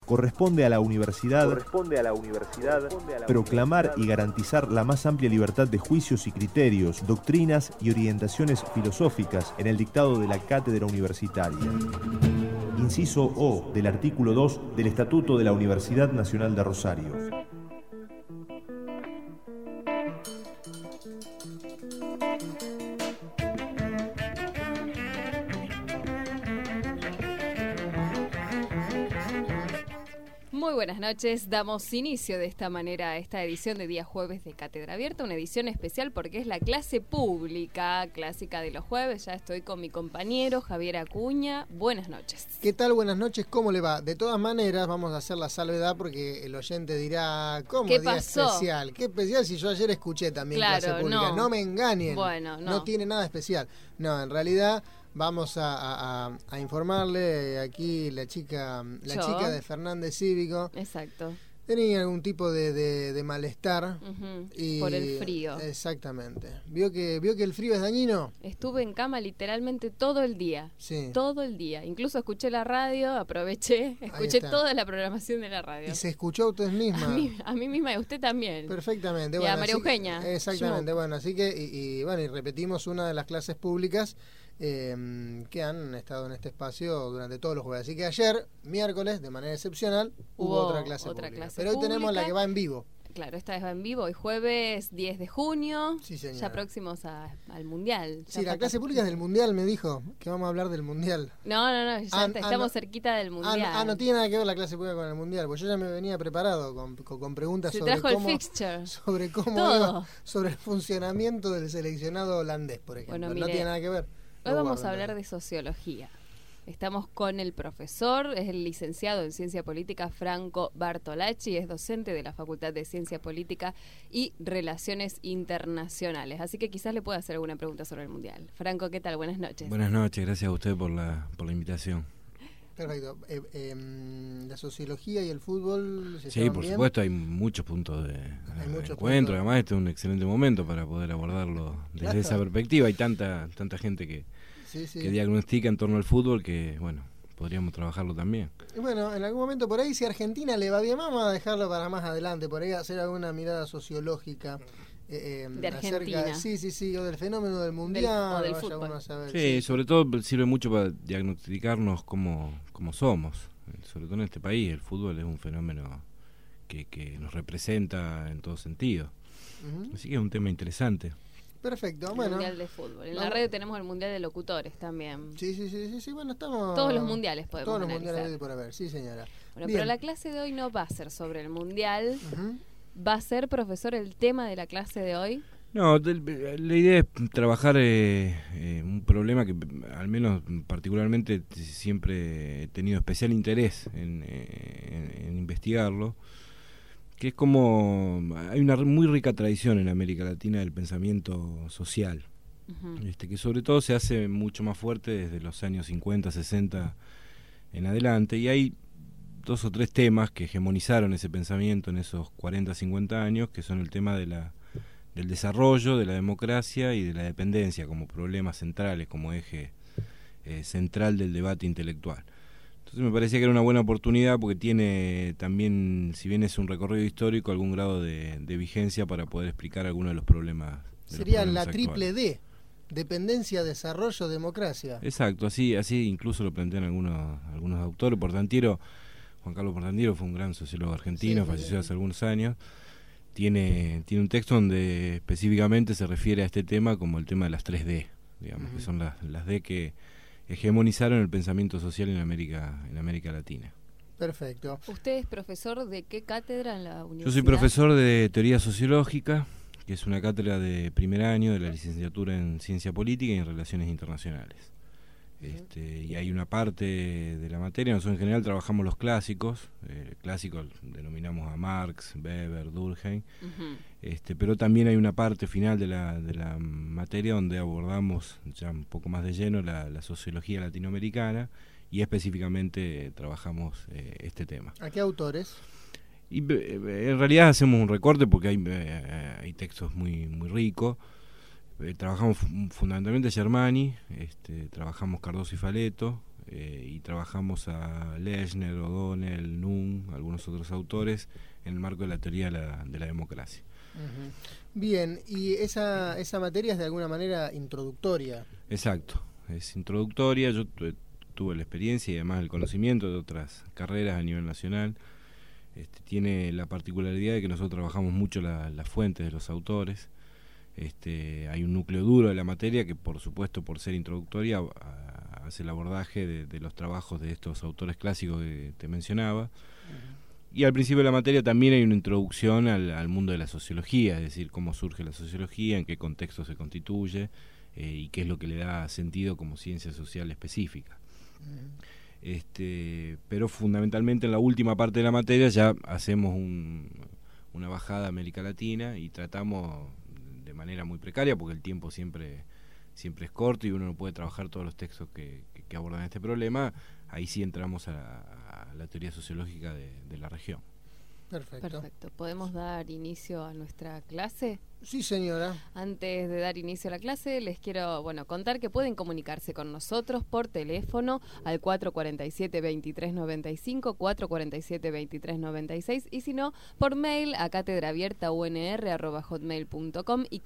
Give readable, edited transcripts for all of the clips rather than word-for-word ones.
Corresponde a la universidad proclamar y garantizar la más amplia libertad de juicios y criterios, doctrinas y orientaciones filosóficas en el dictado de la cátedra universitaria. Inciso O del artículo 2 del Estatuto de la Universidad Nacional de Rosario. Muy buenas noches, damos inicio de esta manera a esta edición de día jueves de Cátedra Abierta, una edición especial porque es la clase pública clásica de los jueves. Ya estoy con mi compañero Javier Acuña. Buenas noches. ¿Qué tal? Buenas noches, ¿cómo le va? De todas maneras vamos a hacer la salvedad porque el oyente dirá, ¿cómo ¿Qué día pasó? especial? ¿Qué especial si yo ayer escuché también clase pública? No me engañen, bueno, no tiene nada especial. No, en realidad vamos a informarle aquí la chica de Fernández Cívico. Exacto. Tenía algún tipo de malestar. Y por el frío. Exactamente. ¿Vio que el frío es dañino? Estuve en cama literalmente todo el día. Sí. Todo el día. Incluso escuché la radio, aproveché, escuché toda la programación de la radio. ¿Y se escuchó a usted misma? A mí misma y a usted también. Perfectamente. Y bueno, a María Eugenia. Exactamente. Bueno, así que, y repetimos una de las clases públicas que han estado en este espacio durante todos los jueves. Así que ayer, miércoles, de manera excepcional, hubo otra clase pública. Pero hoy tenemos la que va en vivo. Claro, esta vez va en vivo, hoy jueves 10 de junio, sí, señora. Ya próximos al Mundial. Sí, la clase pública es del Mundial, me dijo, que vamos a hablar del Mundial. No, ya estamos cerquita del Mundial. No tiene nada que ver la clase pública con el Mundial, porque yo ya me venía preparado con preguntas Se sobre trajo cómo, el fixture. sobre cómo iba, sobre el funcionamiento del seleccionado holandés, por ejemplo. Bueno, no tiene nada que ver. Hoy vamos a hablar de sociología. Estamos con el profesor, es el licenciado en Ciencia Política Franco Bartolacci, es docente de la Facultad de Ciencia Política y Relaciones Internacionales. Así que quizás le pueda hacer alguna pregunta sobre el Mundial. Franco, ¿qué tal? Buenas noches. Buenas noches, gracias a usted por la invitación. Perfecto. ¿La sociología y el fútbol se Sí, por bien? supuesto, hay muchos puntos de encuentro. Además, este es un excelente momento para poder abordarlo desde esa perspectiva. Hay tanta gente que diagnostica en torno al fútbol que, bueno, podríamos trabajarlo también. Y bueno, en algún momento por ahí, si a Argentina le va bien, vamos a dejarlo para más adelante, por ahí hacer alguna mirada sociológica. De Argentina. O del fenómeno del Mundial. O del fútbol. Sí, sobre todo sirve mucho para diagnosticarnos cómo somos. Sobre todo en este país, el fútbol es un fenómeno que nos representa en todo sentido. Así que es un tema interesante. Perfecto, bueno. El Mundial de Fútbol. En la radio tenemos el Mundial de Locutores también. Sí, bueno, estamos... Todos los mundiales podemos Todos los analizar. mundiales por haber, sí señora. Bueno, pero la clase de hoy no va a ser sobre el Mundial. ¿Va a ser, profesor, el tema de la clase de hoy? No, la idea es trabajar un problema que al menos particularmente siempre he tenido especial interés en investigarlo, que es como hay una muy rica tradición en América Latina del pensamiento social, que sobre todo se hace mucho más fuerte desde los años 50, 60 en adelante, y hay 2 o 3 temas que hegemonizaron ese pensamiento en esos 40, 50 años, que son el tema del desarrollo, de la democracia y de la dependencia como problemas centrales, como eje central del debate intelectual. Entonces me parecía que era una buena oportunidad porque tiene también, si bien es un recorrido histórico, algún grado de vigencia para poder explicar algunos de los problemas. Sería la triple D, dependencia, desarrollo, democracia. Exacto, así incluso lo plantean algunos autores. Juan Carlos Portantiero fue un gran sociólogo argentino, falleció hace algunos años. Tiene un texto donde específicamente se refiere a este tema como el tema de las 3D, digamos, que son las D que hegemonizaron el pensamiento social en América Latina. Perfecto. ¿Usted es profesor de qué cátedra en la universidad? Yo soy profesor de teoría sociológica, que es una cátedra de primer año de la licenciatura en Ciencia Política y en Relaciones Internacionales. Y hay una parte de la materia, nosotros en general trabajamos los clásicos, clásicos denominamos a Marx, Weber, Durkheim, pero también hay una parte final de la materia donde abordamos ya un poco más de lleno la sociología latinoamericana y específicamente trabajamos este tema. ¿A qué autores? Y en realidad hacemos un recorte porque hay textos muy ricos. Trabajamos fundamentalmente a Germani, trabajamos Cardoso y Faleto, y trabajamos a Lechner, O'Donnell, Nunn, algunos otros autores en el marco de la teoría de la democracia. Uh-huh. Bien, y esa materia es de alguna manera introductoria. Exacto, es introductoria. Yo tuve la experiencia y además el conocimiento de otras carreras a nivel nacional. Tiene la particularidad de que nosotros trabajamos mucho las fuentes de los autores. Hay un núcleo duro de la materia que, por supuesto, por ser introductoria, hace el abordaje de los trabajos de estos autores clásicos que te mencionaba. Uh-huh. Y al principio de la materia también hay una introducción al mundo de la sociología, es decir, cómo surge la sociología, en qué contexto se constituye y qué es lo que le da sentido como ciencia social específica. Uh-huh. Pero fundamentalmente en la última parte de la materia ya hacemos una bajada a América Latina y tratamos de manera muy precaria, porque el tiempo siempre es corto y uno no puede trabajar todos los textos que abordan este problema. Ahí sí entramos a la teoría sociológica de la región. Perfecto. ¿Podemos dar inicio a nuestra clase? Sí, señora. Antes de dar inicio a la clase, les quiero contar que pueden comunicarse con nosotros por teléfono al 447-2395, 447-2396, y si no, por mail a catedraabiertaunr@hotmail.com y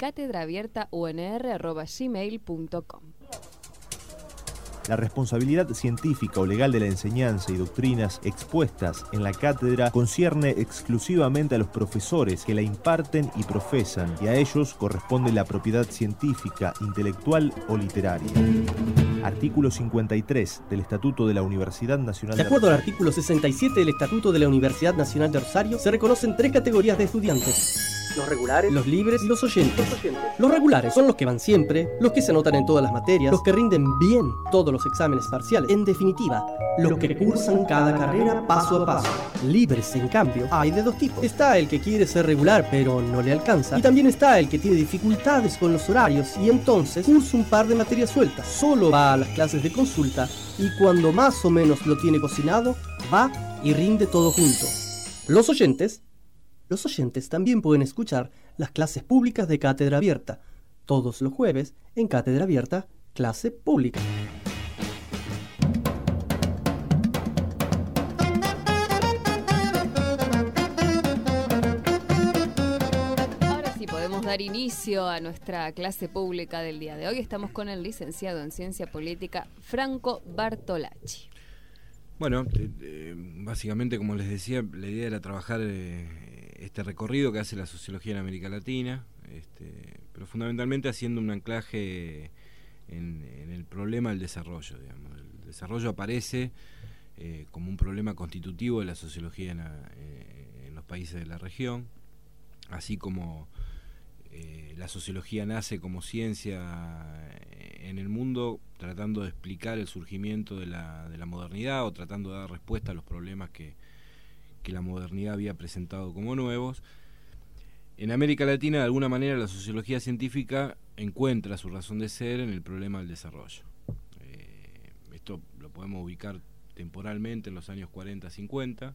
catedraabiertaunr@gmail.com. La responsabilidad científica o legal de la enseñanza y doctrinas expuestas en la cátedra concierne exclusivamente a los profesores que la imparten y profesan, y a ellos corresponde la propiedad científica, intelectual o literaria. Artículo 53 del Estatuto de la Universidad Nacional de Rosario. De acuerdo al artículo 67 del Estatuto de la Universidad Nacional de Rosario, se reconocen 3 categorías de estudiantes: los regulares, los libres y los oyentes. Los regulares son los que van siempre, los que se anotan en todas las materias, los que rinden bien todos los exámenes parciales. En definitiva, los que cursan cada carrera paso a paso. Libres, en cambio, hay de 2 tipos. Está el que quiere ser regular pero no le alcanza, y también está el que tiene dificultades con los horarios y entonces cursa un par de materias sueltas. Solo va a las clases de consulta y cuando más o menos lo tiene cocinado, va y rinde todo junto. Los oyentes también pueden escuchar las clases públicas de Cátedra Abierta, todos los jueves en Cátedra Abierta, clase pública. Ahora sí podemos dar inicio a nuestra clase pública del día de hoy. Estamos con el licenciado en Ciencia Política, Franco Bartolacci. Bueno, básicamente, como les decía, la idea era trabajar este recorrido que hace la sociología en América Latina, pero fundamentalmente haciendo un anclaje en el problema del desarrollo. Digamos. El desarrollo aparece como un problema constitutivo de la sociología en los países de la región, así como la sociología nace como ciencia en el mundo, tratando de explicar el surgimiento de la modernidad o tratando de dar respuesta a los problemas que la modernidad había presentado como nuevos. En América Latina, de alguna manera, la sociología científica encuentra su razón de ser en el problema del desarrollo. Esto lo podemos ubicar temporalmente en los años 40-50,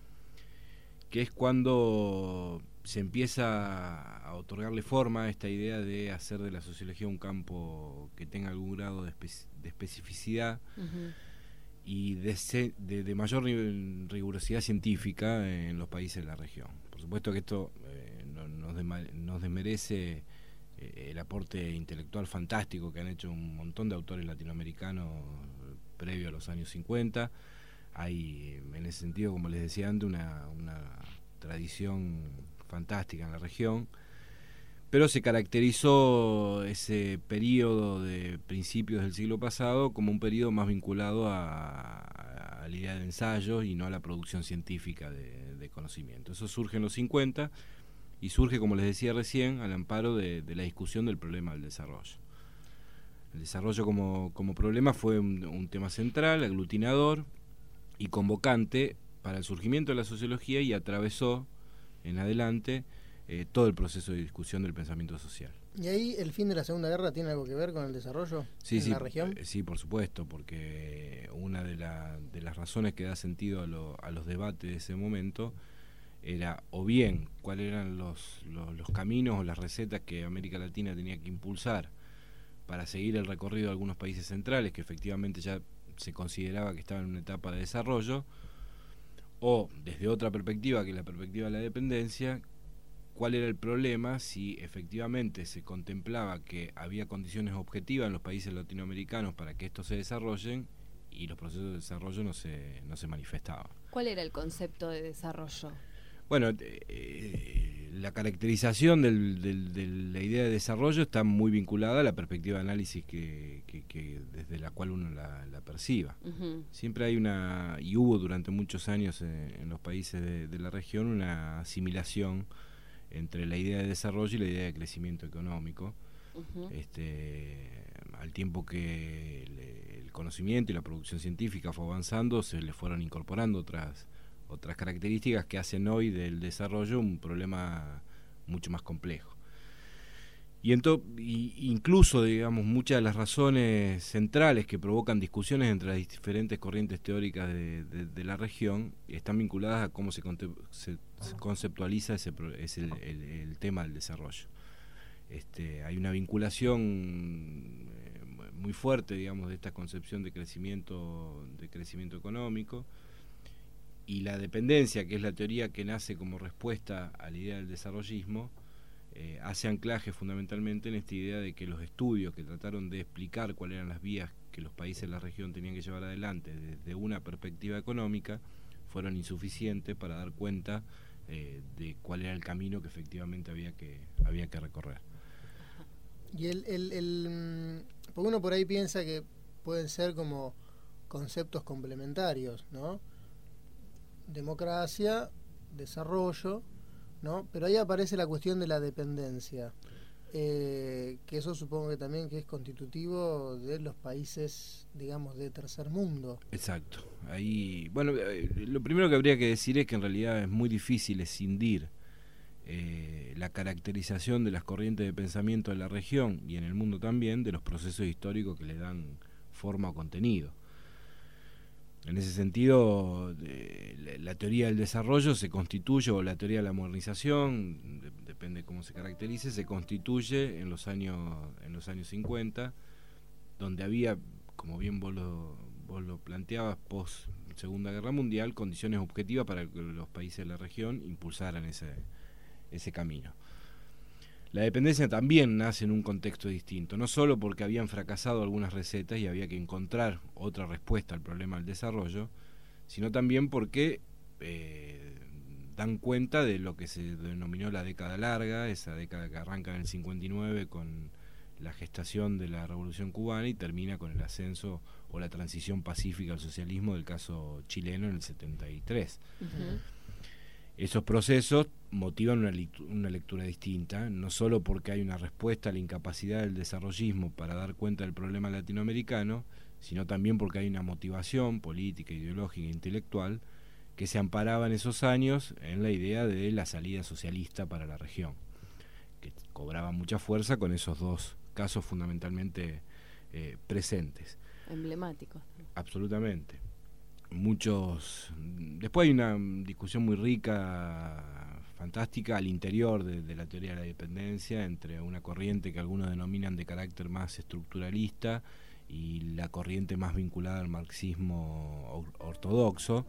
que es cuando se empieza a otorgarle forma a esta idea de hacer de la sociología un campo que tenga algún grado de especificidad. Uh-huh. Y de mayor rigurosidad científica en los países de la región. Por supuesto que esto nos desmerece el aporte intelectual fantástico que han hecho un montón de autores latinoamericanos previo a los años 50. Hay, en ese sentido, como les decía antes, una tradición fantástica en la región, pero se caracterizó ese periodo de principios del siglo pasado como un periodo más vinculado a la idea de ensayo y no a la producción científica de conocimiento. Eso surge en los 50 y surge, como les decía recién, al amparo de la discusión del problema del desarrollo. El desarrollo como problema fue un tema central, aglutinador y convocante para el surgimiento de la sociología, y atravesó en adelante todo el proceso de discusión del pensamiento social. ¿Y ahí el fin de la Segunda Guerra tiene algo que ver con el desarrollo en la región? Sí, por supuesto, porque una de las razones que da sentido a los debates de ese momento era o bien cuáles eran los caminos o las recetas que América Latina tenía que impulsar para seguir el recorrido de algunos países centrales que efectivamente ya se consideraba que estaban en una etapa de desarrollo, o desde otra perspectiva, que es la perspectiva de la dependencia, cuál era el problema si efectivamente se contemplaba que había condiciones objetivas en los países latinoamericanos para que estos se desarrollen y los procesos de desarrollo no se manifestaban. ¿Cuál era el concepto de desarrollo? Bueno, la caracterización de la idea de desarrollo está muy vinculada a la perspectiva de análisis que desde la cual uno la perciba. Uh-huh. Siempre hay y hubo durante muchos años en los países de la región una asimilación entre la idea de desarrollo y la idea de crecimiento económico. Uh-huh. Al tiempo que el conocimiento y la producción científica fue avanzando, se le fueron incorporando otras características que hacen hoy del desarrollo un problema mucho más complejo. Y incluso, digamos, muchas de las razones centrales que provocan discusiones entre las diferentes corrientes teóricas de la región están vinculadas a cómo se conceptualiza el tema del desarrollo. Hay una vinculación muy fuerte, digamos, de esta concepción de crecimiento económico, y la dependencia, que es la teoría que nace como respuesta a la idea del desarrollismo, hace anclaje fundamentalmente en esta idea de que los estudios que trataron de explicar cuáles eran las vías que los países de la región tenían que llevar adelante desde una perspectiva económica fueron insuficientes para dar cuenta de cuál era el camino que efectivamente había que recorrer. Y porque uno por ahí piensa que pueden ser como conceptos complementarios, ¿no? Democracia, desarrollo, ¿no? Pero ahí aparece la cuestión de la dependencia, que eso supongo que también que es constitutivo de los países, digamos, de tercer mundo. Exacto. Ahí, bueno, lo primero que habría que decir es que en realidad es muy difícil escindir la caracterización de las corrientes de pensamiento de la región y en el mundo también de los procesos históricos que le dan forma o contenido. En ese sentido, la teoría del desarrollo se constituye, o la teoría de la modernización, depende de cómo se caracterice, se constituye en los años 50, donde había, como bien vos lo planteabas, post Segunda Guerra Mundial, condiciones objetivas para que los países de la región impulsaran ese camino. La dependencia también nace en un contexto distinto, no solo porque habían fracasado algunas recetas y había que encontrar otra respuesta al problema del desarrollo, sino también porque dan cuenta de lo que se denominó la década larga, esa década que arranca en el 59 con la gestación de la Revolución Cubana y termina con el ascenso o la transición pacífica al socialismo del caso chileno en el 73. Uh-huh. Esos procesos motivan una lectura distinta, no solo porque hay una respuesta a la incapacidad del desarrollismo para dar cuenta del problema latinoamericano, sino también porque hay una motivación política, ideológica e intelectual que se amparaba en esos años en la idea de la salida socialista para la región, que cobraba mucha fuerza con esos dos casos fundamentalmente presentes. Emblemáticos. Absolutamente. Después hay una discusión muy rica, fantástica, al interior de la teoría de la dependencia, entre una corriente que algunos denominan de carácter más estructuralista y la corriente más vinculada al marxismo ortodoxo,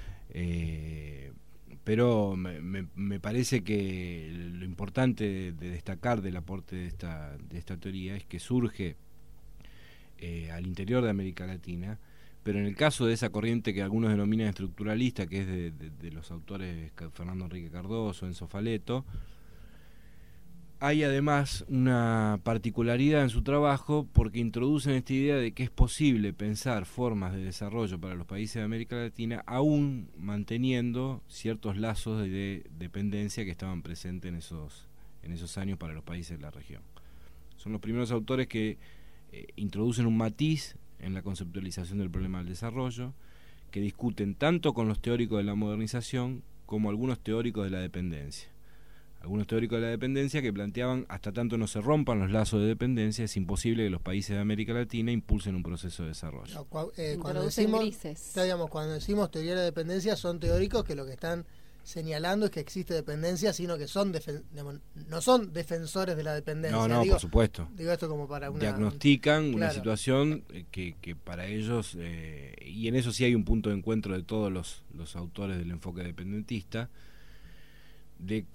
pero me parece que lo importante de destacar del aporte de esta teoría es que surge al interior de América Latina, pero en el caso de esa corriente que algunos denominan estructuralista, que es de los autores Fernando Enrique Cardoso, Enzo Faleto, hay además una particularidad en su trabajo porque introducen esta idea de que es posible pensar formas de desarrollo para los países de América Latina aún manteniendo ciertos lazos de dependencia que estaban presentes en esos años para los países de la región. Son los primeros autores que introducen un matiz en la conceptualización del problema del desarrollo, que discuten tanto con los teóricos de la modernización como algunos teóricos de la dependencia. Algunos teóricos de la dependencia que planteaban, hasta tanto no se rompan los lazos de dependencia, es imposible que los países de América Latina impulsen un proceso de desarrollo. Cuando decimos teoría de la dependencia, son teóricos que lo que están señalando es que existe dependencia, sino que son no son defensores de la dependencia. No, por supuesto. Digo esto como para diagnostican claro, una situación que para ellos, y en eso sí hay un punto de encuentro de todos los autores del enfoque dependentista, de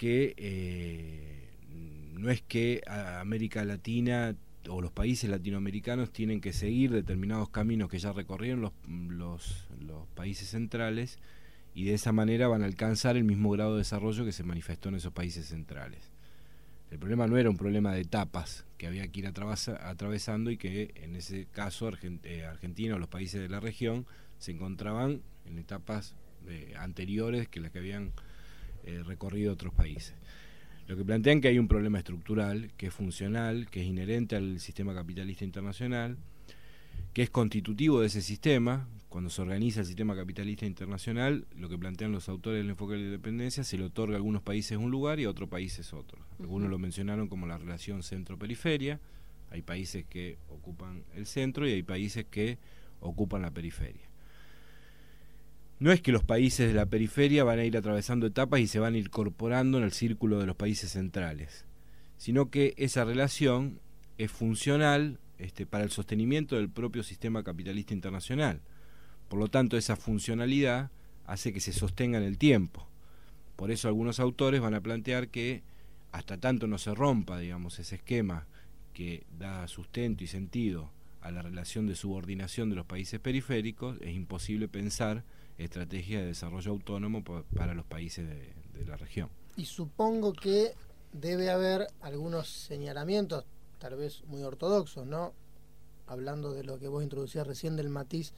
que no es que América Latina o los países latinoamericanos tienen que seguir determinados caminos que ya recorrieron los países centrales, y de esa manera van a alcanzar el mismo grado de desarrollo que se manifestó en esos países centrales. El problema no era un problema de etapas que había que ir atravesando, y que en ese caso Argentina o los países de la región se encontraban en etapas anteriores que las que habían recorrido otros países. Lo que plantean que hay un problema estructural, que es funcional, que es inherente al sistema capitalista internacional, que es constitutivo de ese sistema. Cuando se organiza el sistema capitalista internacional, lo que plantean los autores del enfoque de la dependencia, se le otorga a algunos países un lugar y a otros países otro. Algunos lo mencionaron como la relación centro-periferia. Hay países que ocupan el centro y hay países que ocupan la periferia. No es que los países de la periferia van a ir atravesando etapas y se van a ir incorporando en el círculo de los países centrales, sino que esa relación es funcional para el sostenimiento del propio sistema capitalista internacional. Por lo tanto, esa funcionalidad hace que se sostenga en el tiempo. Por eso algunos autores van a plantear que hasta tanto no se rompa, digamos, ese esquema que da sustento y sentido a la relación de subordinación de los países periféricos, es imposible pensar estrategias de desarrollo autónomo para los países de la región. Y supongo que debe haber algunos señalamientos, tal vez muy ortodoxos, ¿no? Hablando de lo que vos introducías recién del matiz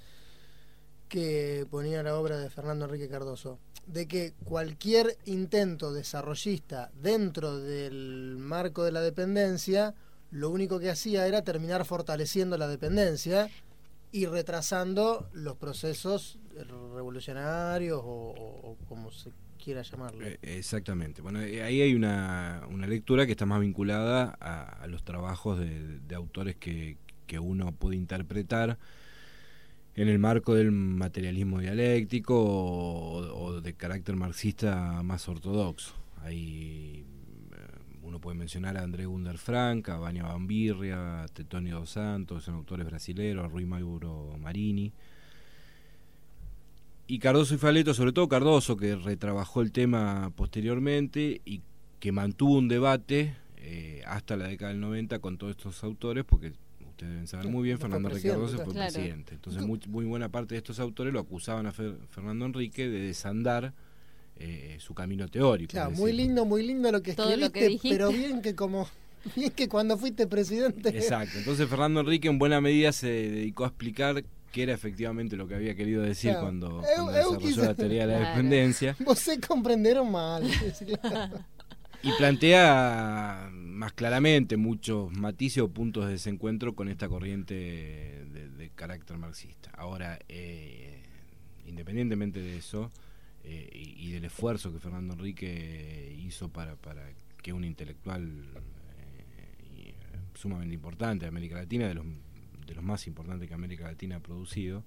que ponía la obra de Fernando Enrique Cardoso, de que cualquier intento desarrollista dentro del marco de la dependencia, lo único que hacía era terminar fortaleciendo la dependencia y retrasando los procesos revolucionarios o como se quiera llamarlo. Exactamente. Bueno, ahí hay una lectura que está más vinculada a los trabajos de autores que uno puede interpretar en el marco del materialismo dialéctico o de carácter marxista más ortodoxo. Ahí uno puede mencionar a André Gunder Frank, a Vania Bambirria, a Tetonio dos Santos, son autores brasileños, a Rui Mauro Marini. Y Cardoso y Faleto, sobre todo Cardoso, que retrabajó el tema posteriormente y que mantuvo un debate hasta la década del 90 con todos estos autores, porque ustedes deben saber muy bien, Fernando Enrique Cardoso fue presidente. Entonces muy buena parte de estos autores lo acusaban a Fernando Enrique de desandar su camino teórico. Claro, muy lindo lo que escribiste, pero bien que cuando fuiste presidente. Exacto, entonces Fernando Enrique en buena medida se dedicó a explicar qué era efectivamente lo que había querido decir cuando desarrolló la teoría de la dependencia. Vos comprenderon mal. Y plantea más claramente muchos matices o puntos de desencuentro con esta corriente de carácter marxista. Ahora, independientemente de eso, y del esfuerzo que Fernando Enrique hizo para que un intelectual sumamente importante de América Latina, de los más importantes que América Latina ha producido,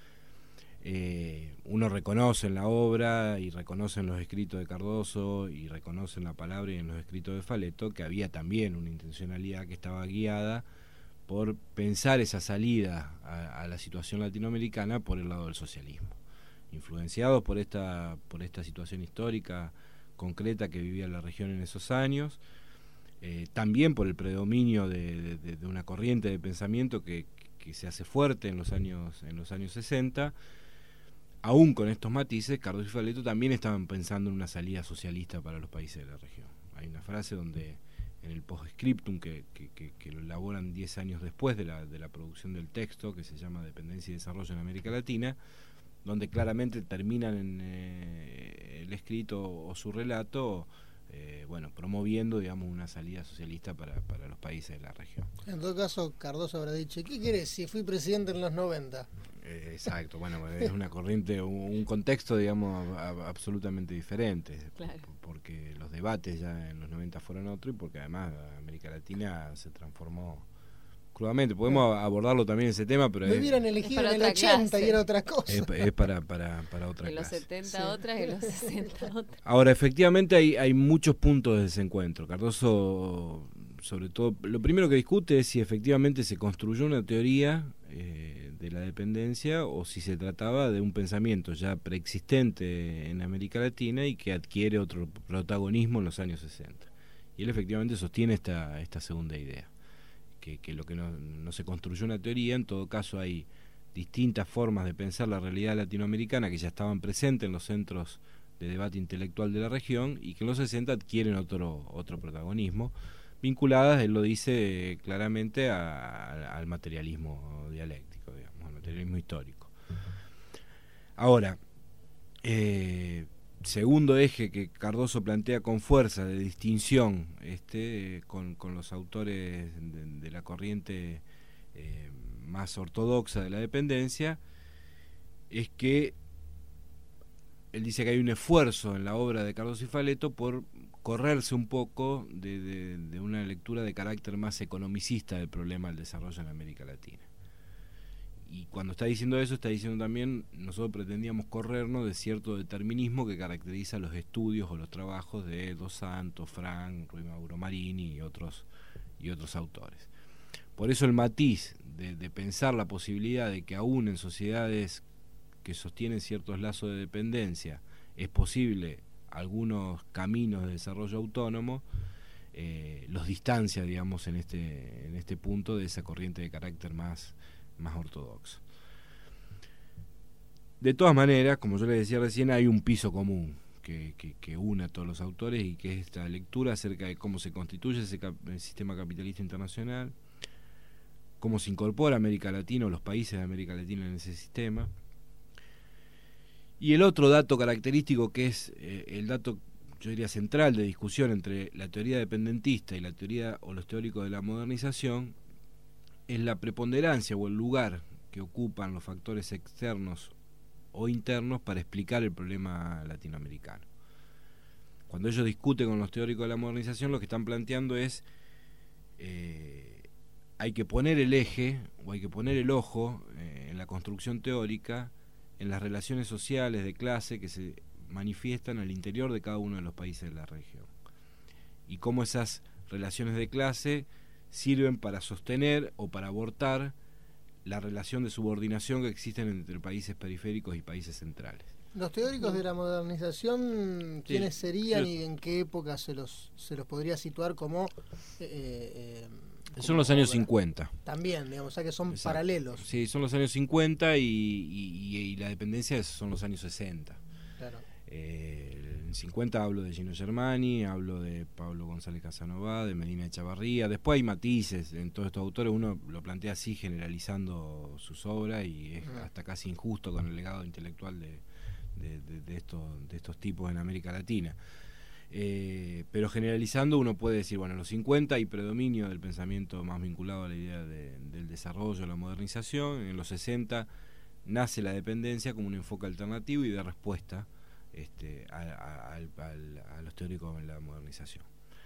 uno reconoce en la obra y reconoce en los escritos de Cardoso y reconoce en la palabra y en los escritos de Faleto que había también una intencionalidad que estaba guiada por pensar esa salida a la situación latinoamericana por el lado del socialismo, influenciados por esta situación histórica concreta que vivía la región en esos años, también por el predominio de una corriente de pensamiento que se hace fuerte en los años 60. Aún con estos matices, Cardoso y Faleto también estaban pensando en una salida socialista para los países de la región. Hay una frase donde en el postscriptum que lo elaboran 10 años después de la producción del texto, que se llama Dependencia y Desarrollo en América Latina, donde claramente terminan en el escrito o su relato promoviendo, digamos, una salida socialista para los países de la región. En todo caso, Cardoso habrá dicho, ¿qué querés si fui presidente en los 90? Exacto, es una corriente, un contexto, digamos, absolutamente diferente, claro, porque los debates ya en los 90 fueron otro y porque además América Latina se transformó crudamente. Podemos abordarlo también ese tema, pero me hubieran elegido en el 80 clase. Y era otra cosa. Es para otra en los clase. 70 sí. Otras, en los 60 otras. Ahora, efectivamente hay muchos puntos de desencuentro. Cardoso, sobre todo, lo primero que discute es si efectivamente se construyó una teoría de la dependencia o si se trataba de un pensamiento ya preexistente en América Latina y que adquiere otro protagonismo en los años 60. Y él efectivamente sostiene esta segunda idea, que lo que no se construyó una teoría, en todo caso hay distintas formas de pensar la realidad latinoamericana que ya estaban presentes en los centros de debate intelectual de la región y que en los 60 adquieren otro protagonismo, vinculadas, él lo dice claramente, al materialismo dialéctico, digamos, al materialismo histórico. Ahora, segundo eje que Cardoso plantea con fuerza de distinción con los autores de la corriente más ortodoxa de la dependencia, es que él dice que hay un esfuerzo en la obra de Cardoso y Faleto por correrse un poco de una lectura de carácter más economicista del problema del desarrollo en América Latina. Y cuando está diciendo eso, está diciendo también, nosotros pretendíamos corrernos de cierto determinismo que caracteriza los estudios o los trabajos de Dos Santos, Frank, Ruy Mauro Marini y otros autores. Por eso el matiz de pensar la posibilidad de que aún en sociedades que sostienen ciertos lazos de dependencia es posible algunos caminos de desarrollo autónomo, los distancia, digamos, en este punto de esa corriente de carácter más ortodoxo. De todas maneras, como yo les decía recién, hay un piso común que une a todos los autores y que es esta lectura acerca de cómo se constituye el sistema capitalista internacional, cómo se incorpora América Latina o los países de América Latina en ese sistema. Y el otro dato característico, que es el dato, yo diría, central de discusión entre la teoría dependentista y la teoría o los teóricos de la modernización, es la preponderancia o el lugar que ocupan los factores externos o internos para explicar el problema latinoamericano. Cuando ellos discuten con los teóricos de la modernización, lo que están planteando es hay que poner el eje o hay que poner el ojo en la construcción teórica en las relaciones sociales de clase que se manifiestan al interior de cada uno de los países de la región y cómo esas relaciones de clase sirven para sostener o para abortar la relación de subordinación que existen entre países periféricos y países centrales. Los teóricos de la modernización, ¿quiénes serían y en qué época se los podría situar como son los años 50. También, digamos, o sea que son exacto, paralelos. Sí, son los años 50 y la dependencia son los años 60. Claro. En 50 hablo de Gino Germani, hablo de Pablo González Casanova, de Medina Echavarría. Después hay matices en todos estos autores, uno lo plantea así generalizando sus obras y es hasta casi injusto con el legado intelectual de estos tipos en América Latina. Pero generalizando uno puede decir, bueno, en los 50 hay predominio del pensamiento más vinculado a la idea del desarrollo, la modernización. En los 60 nace la dependencia como un enfoque alternativo y de respuesta a los teóricos de la modernización.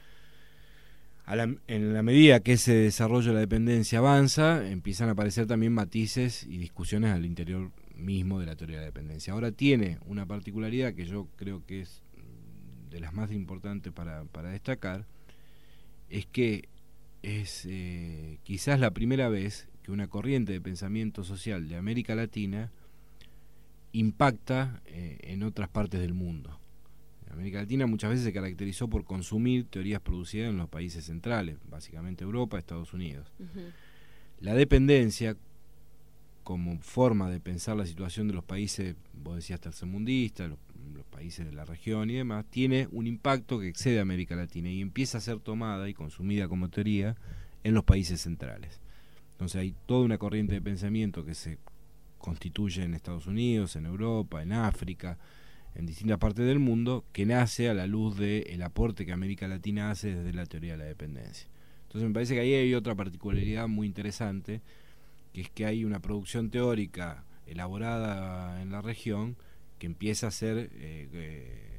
En la medida que ese desarrollo de la dependencia avanza, empiezan a aparecer también matices y discusiones al interior mismo de la teoría de la dependencia. Ahora tiene una particularidad que yo creo que es de las más importantes para destacar, es que es quizás la primera vez que una corriente de pensamiento social de América Latina impacta en otras partes del mundo. América Latina muchas veces se caracterizó por consumir teorías producidas en los países centrales, básicamente Europa, Estados Unidos. Uh-huh. La dependencia, como forma de pensar la situación de los países, vos decías tercermundistas, los países de la región y demás, tiene un impacto que excede a América Latina y empieza a ser tomada y consumida como teoría en los países centrales. Entonces hay toda una corriente de pensamiento que se constituye en Estados Unidos, en Europa, en África, en distintas partes del mundo, que nace a la luz del aporte que América Latina hace desde la teoría de la dependencia. Entonces me parece que ahí hay otra particularidad muy interesante, que es que hay una producción teórica elaborada en la región que empieza a ser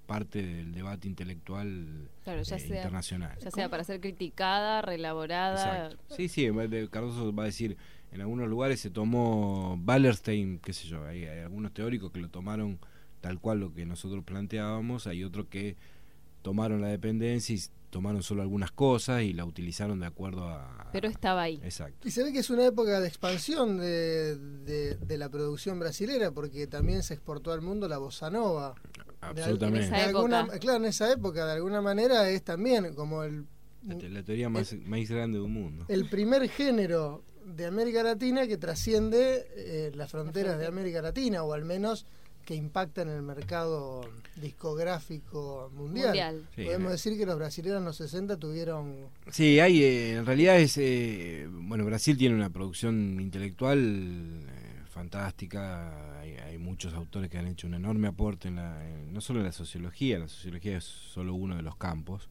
parte del debate intelectual claro, internacional. Ya sea para ser criticada, reelaborada. Exacto. Sí, Cardoso va a decir, en algunos lugares se tomó Wallerstein, qué sé yo, hay algunos teóricos que lo tomaron tal cual lo que nosotros planteábamos, hay otros que tomaron la dependencia y tomaron solo algunas cosas y la utilizaron de acuerdo a... Pero estaba ahí. Exacto. Y se ve que es una época de expansión de la producción brasilera, porque también se exportó al mundo la bossa nova. Absolutamente. En esa época. Claro, en esa época, de alguna manera, es también como La teoría más grande del mundo. el primer género de América Latina que trasciende las fronteras de América Latina, o al menos que impacta en el mercado discográfico mundial. Sí, podemos decir que los brasileños en los 60 tuvieron... Sí, hay, en realidad es... bueno, Brasil tiene una producción intelectual fantástica, hay muchos autores que han hecho un enorme aporte no solo en la sociología es solo uno de los campos,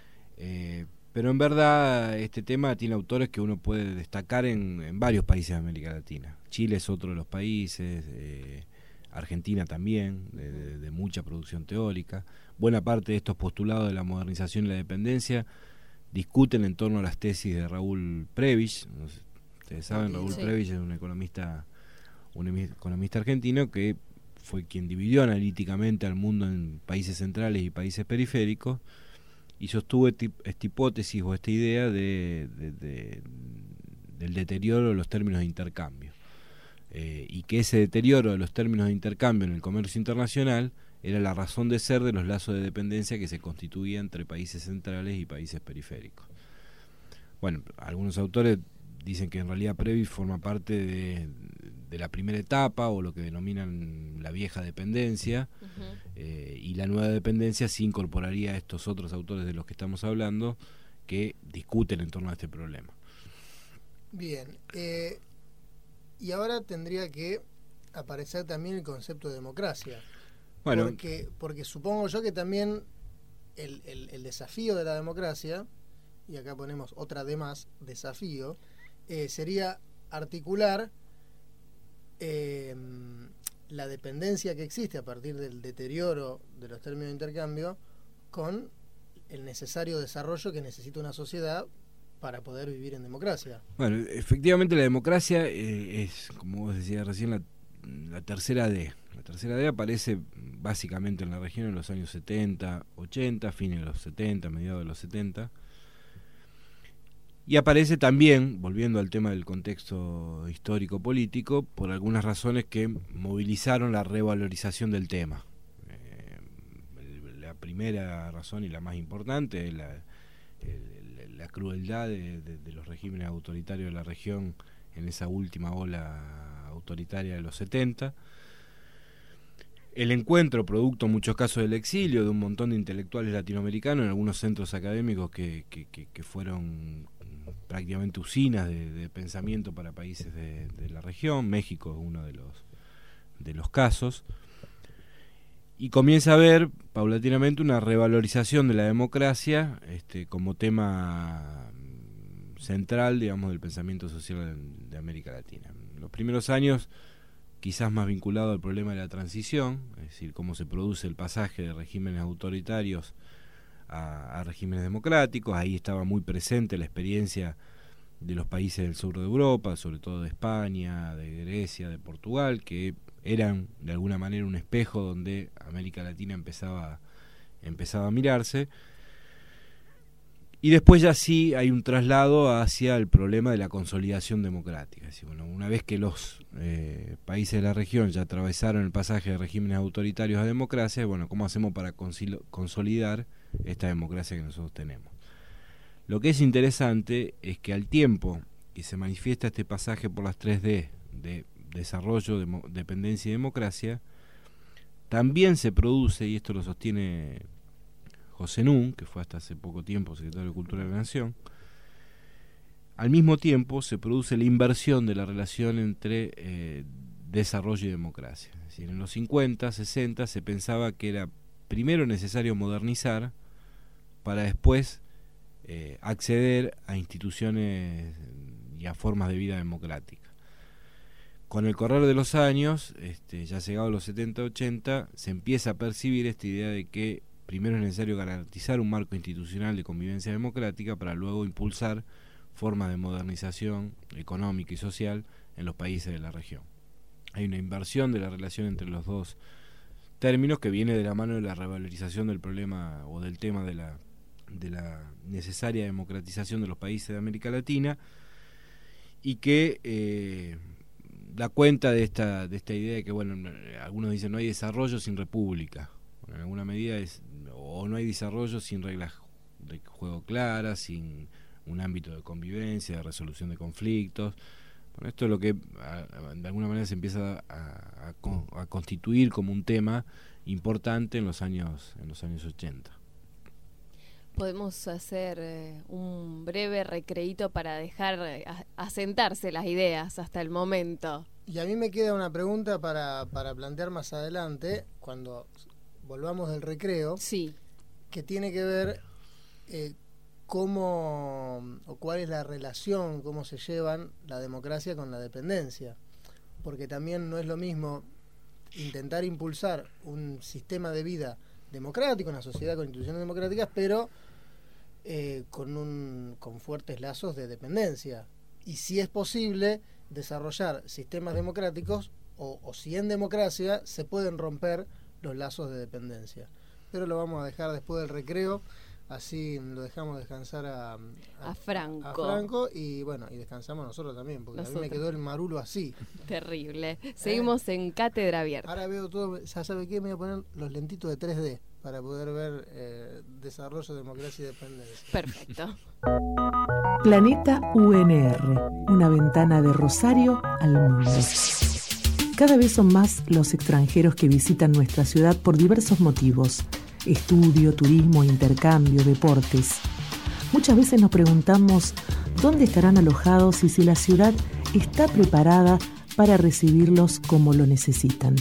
pero en verdad este tema tiene autores que uno puede destacar en varios países de América Latina. Chile es otro de los países, Argentina también, de mucha producción teórica. Buena parte de estos postulados de la modernización y la dependencia discuten en torno a las tesis de Raúl Prebisch. No sé, ustedes saben, Raúl Prebisch es un economista argentino que fue quien dividió analíticamente al mundo en países centrales y países periféricos, y sostuvo esta hipótesis o esta idea del deterioro de los términos de intercambio. Y que ese deterioro de los términos de intercambio en el comercio internacional era la razón de ser de los lazos de dependencia que se constituían entre países centrales y países periféricos. Bueno, algunos autores dicen que en realidad Prebisch forma parte de la primera etapa, o lo que denominan la vieja dependencia, y la nueva dependencia sí incorporaría a estos otros autores de los que estamos hablando, que discuten en torno a este problema. Bien, y ahora tendría que aparecer también el concepto de democracia. Bueno, porque supongo yo que también el desafío de la democracia, y acá ponemos otra D más, desafío, sería articular la dependencia que existe a partir del deterioro de los términos de intercambio con el necesario desarrollo que necesita una sociedad para poder vivir en democracia. Bueno, efectivamente la democracia es, como vos decías recién, la tercera D. La tercera D aparece básicamente en la región en los años 70, 80, fines de los 70, mediados de los 70. Y aparece también, volviendo al tema del contexto histórico-político, por algunas razones que movilizaron la revalorización del tema. La primera razón y la más importante es la crueldad de los regímenes autoritarios de la región en esa última ola autoritaria de los 70. El encuentro, producto en muchos casos del exilio, de un montón de intelectuales latinoamericanos en algunos centros académicos que fueron prácticamente usinas de pensamiento para países de la región. México es uno de los casos. Y comienza a haber paulatinamente una revalorización de la democracia como tema central, digamos, del pensamiento social de América Latina. En los primeros años, quizás más vinculado al problema de la transición, es decir, cómo se produce el pasaje de regímenes autoritarios a regímenes democráticos. Ahí estaba muy presente la experiencia de los países del sur de Europa, sobre todo de España, de Grecia, de Portugal, que eran de alguna manera un espejo donde América Latina empezaba a mirarse. Y después ya sí hay un traslado hacia el problema de la consolidación democrática. Es decir, bueno, una vez que los países de la región ya atravesaron el pasaje de regímenes autoritarios a democracia, bueno, ¿cómo hacemos para consolidar esta democracia que nosotros tenemos? Lo que es interesante es que al tiempo que se manifiesta este pasaje por las 3D de desarrollo, dependencia y democracia, también se produce, y esto lo sostiene José Nun, que fue hasta hace poco tiempo secretario de Cultura de la Nación, al mismo tiempo se produce la inversión de la relación entre desarrollo y democracia. Es decir, en los 50, 60 se pensaba que era primero necesario modernizar para después acceder a instituciones y a formas de vida democrática. Con el correr de los años, ya llegado a los 70-80, se empieza a percibir esta idea de que primero es necesario garantizar un marco institucional de convivencia democrática para luego impulsar formas de modernización económica y social en los países de la región. Hay una inversión de la relación entre los dos términos que viene de la mano de la revalorización del problema o del tema de la necesaria democratización de los países de América Latina, y que da cuenta de esta idea de que, bueno, algunos dicen no hay desarrollo sin república. Bueno, en alguna medida o no hay desarrollo sin reglas de juego claras, sin un ámbito de convivencia, de resolución de conflictos. Bueno, esto es lo que de alguna manera se empieza a constituir como un tema importante en los años 80. Podemos hacer un breve recreíto para dejar asentarse las ideas hasta el momento. Y a mí me queda una pregunta para plantear más adelante, cuando volvamos del recreo, sí, que tiene que ver cómo o cuál es la relación, cómo se llevan la democracia con la dependencia. Porque también no es lo mismo intentar impulsar un sistema de vida democrático, una sociedad con instituciones democráticas, pero con fuertes lazos de dependencia. Y si es posible desarrollar sistemas democráticos, o si en democracia se pueden romper los lazos de dependencia. Pero lo vamos a dejar después del recreo, así lo dejamos descansar a Franco y bueno, y descansamos nosotros también, porque a mí me quedó el marulo así. Terrible. Seguimos en Cátedra Abierta. Ahora veo todo, ya sabe qué, me voy a poner los lentitos de 3D para poder ver desarrollo, democracia y dependencia. Perfecto. Planeta UNR, una ventana de Rosario al mundo. Cada vez son más los extranjeros que visitan nuestra ciudad por diversos motivos: estudio, turismo, intercambio, deportes. Muchas veces nos preguntamos dónde estarán alojados y si la ciudad está preparada para recibirlos como lo necesitan.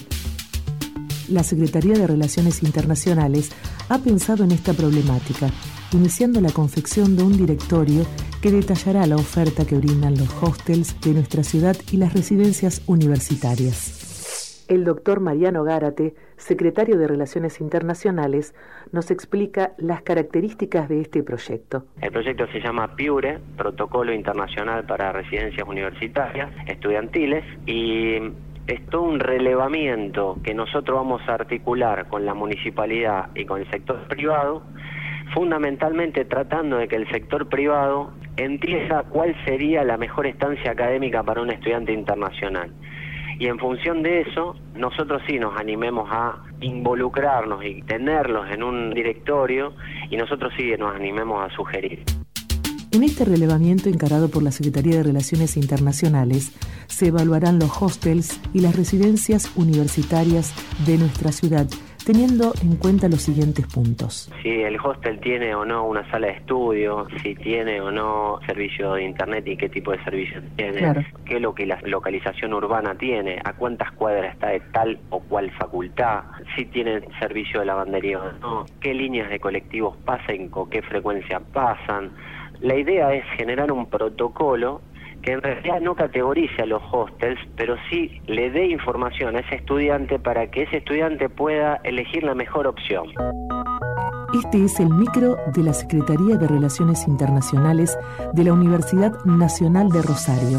La Secretaría de Relaciones Internacionales ha pensado en esta problemática, iniciando la confección de un directorio que detallará la oferta que brindan los hostels de nuestra ciudad y las residencias universitarias. El doctor Mariano Gárate, secretario de Relaciones Internacionales, nos explica las características de este proyecto. El proyecto se llama PIURE, Protocolo Internacional para Residencias Universitarias Estudiantiles, y es todo un relevamiento que nosotros vamos a articular con la municipalidad y con el sector privado, fundamentalmente tratando de que el sector privado entienda cuál sería la mejor estancia académica para un estudiante internacional. Y en función de eso, nosotros sí nos animemos a involucrarnos y tenerlos en un directorio, y nosotros sí nos animemos a sugerir. En este relevamiento encarado por la Secretaría de Relaciones Internacionales, se evaluarán los hostels y las residencias universitarias de nuestra ciudad, teniendo en cuenta los siguientes puntos. Si el hostel tiene o no una sala de estudio, si tiene o no servicio de internet y qué tipo de servicio tiene, claro, qué localización urbana tiene, a cuántas cuadras está de tal o cual facultad, si tiene servicio de lavandería o no, qué líneas de colectivos pasan, con qué frecuencia pasan. La idea es generar un protocolo que en realidad no categorice a los hostels, pero sí le dé información a ese estudiante para que ese estudiante pueda elegir la mejor opción. Este es el micro de la Secretaría de Relaciones Internacionales de la Universidad Nacional de Rosario.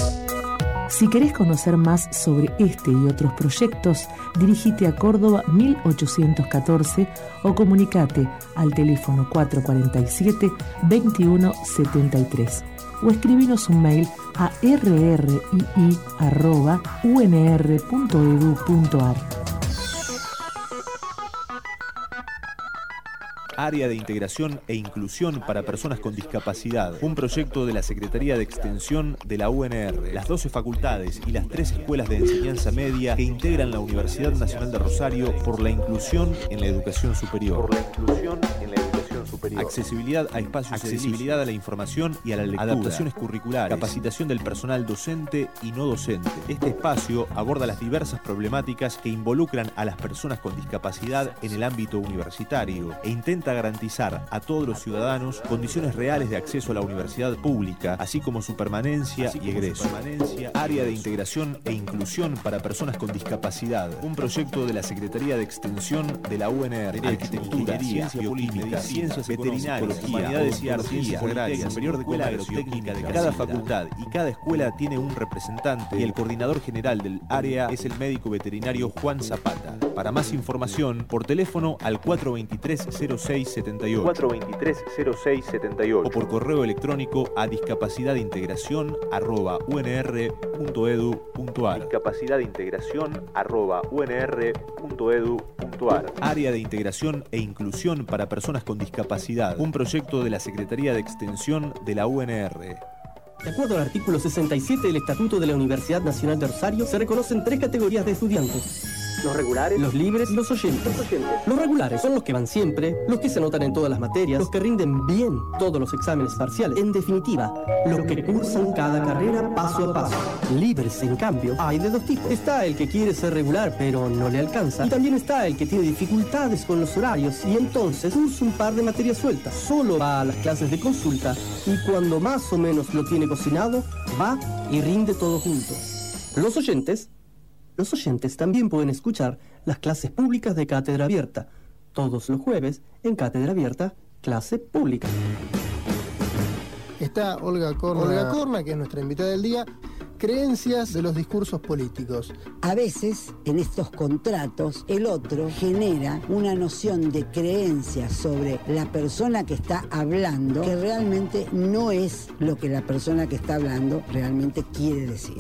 Si querés conocer más sobre este y otros proyectos, dirígete a Córdoba 1814 o comunicate al teléfono 447-2173 o escribinos un mail a rrii@unr.edu.ar. Área de Integración e Inclusión para Personas con Discapacidad, un proyecto de la Secretaría de Extensión de la UNR, las 12 facultades y las 3 escuelas de enseñanza media que integran la Universidad Nacional de Rosario por la inclusión en la educación superior. Accesibilidad a espacios, accesibilidad a la información y a la lectura, adaptaciones curriculares, capacitación del personal docente y no docente. Este espacio aborda las diversas problemáticas que involucran a las personas con discapacidad en el ámbito universitario e intenta intenta garantizar a todos los ciudadanos condiciones reales de acceso a la universidad pública, así como su permanencia y egreso. Área de integración e inclusión para personas con discapacidad. Un proyecto de la Secretaría de Extensión de la UNR. Arquitectura, ciencia política, ciencias veterinarias, humanidades y artes, ciencias agrarias, superior de escuela agrotécnica de cada facultad y cada escuela tiene un representante y el coordinador general del área es el médico veterinario Juan Zapata. Para más información, por teléfono al 423-0678 423-0678 o por correo electrónico a discapacidadintegracion@unr.edu.ar discapacidadintegracion@unr.edu.ar Área de Integración e Inclusión para Personas con Discapacidad, un proyecto de la Secretaría de Extensión de la UNR. De acuerdo al artículo 67 del Estatuto de la Universidad Nacional de Rosario, se reconocen 3 categorías de estudiantes: los regulares, los libres y los oyentes. Los regulares son los que van siempre, los que se anotan en todas las materias, los que rinden bien todos los exámenes parciales. En definitiva, los que cursan cada carrera paso a paso. Libres, en cambio, hay de 2 tipos. Está el que quiere ser regular pero no le alcanza. Y también está el que tiene dificultades con los horarios y entonces cursa un par de materias sueltas. Solo va a las clases de consulta y cuando más o menos lo tiene cocinado, va y rinde todo junto. Los oyentes también pueden escuchar las clases públicas de Cátedra Abierta, todos los jueves en Cátedra Abierta, clase pública. Está Olga Corna, que es nuestra invitada del día. Creencias de los discursos políticos. A veces, en estos contratos, el otro genera una noción de creencia sobre la persona que está hablando que realmente no es lo que la persona que está hablando realmente quiere decir.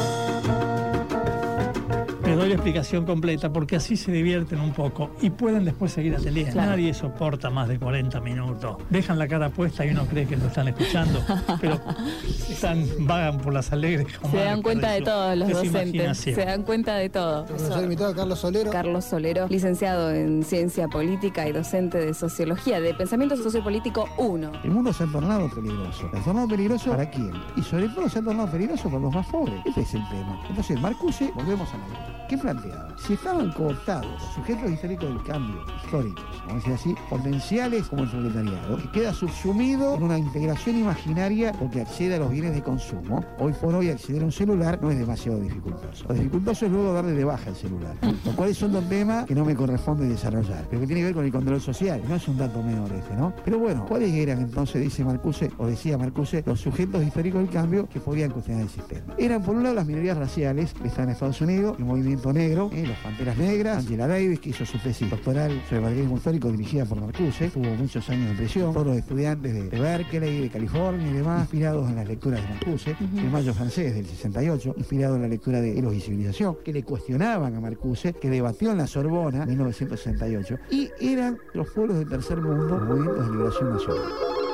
Les doy la explicación completa porque así se divierten un poco y pueden después seguir atendiendo. Claro. Nadie soporta más de 40 minutos. Dejan la cara puesta y uno cree que lo están escuchando, pero vagan por las alegres. Se dan cuenta de todo los docentes. Se dan cuenta de todo. Profesor invitado Carlos Solero. Carlos Solero, licenciado en Ciencia Política y docente de Sociología, de Pensamiento Sociopolítico 1. El mundo se ha tornado peligroso. ¿Se ha tornado peligroso para quién? Y sobre todo se ha tornado peligroso para los más pobres. Ese es el tema. Entonces, Marcuse, volvemos a la ¿qué planteaba? Si estaban cooptados sujetos históricos del cambio, históricos, vamos a decir así, potenciales como el proletariado, que queda subsumido en una integración imaginaria porque accede a los bienes de consumo, hoy por hoy acceder a un celular no es demasiado dificultoso. Lo dificultoso es luego darle de baja el celular, lo cual son 2 temas que no me corresponde desarrollar, pero que tiene que ver con el control social, no es un dato menor este, ¿no? Pero bueno, ¿cuáles eran entonces, decía Marcuse, los sujetos históricos del cambio que podían cuestionar el sistema? Eran por un lado las minorías raciales que están en Estados Unidos, el movimiento negro, los Panteras Negras, Angela Davis, que hizo su tesis doctoral sobre materialismo histórico dirigida por Marcuse, tuvo muchos años de prisión, todos los estudiantes de Berkeley, de California y demás, inspirados en las lecturas de Marcuse, el Mayo francés del 68, inspirado en la lectura de Eros y Civilización, que le cuestionaban a Marcuse, que debatió en la Sorbona en 1968, y eran los pueblos del tercer mundo, movimientos de liberación nacional.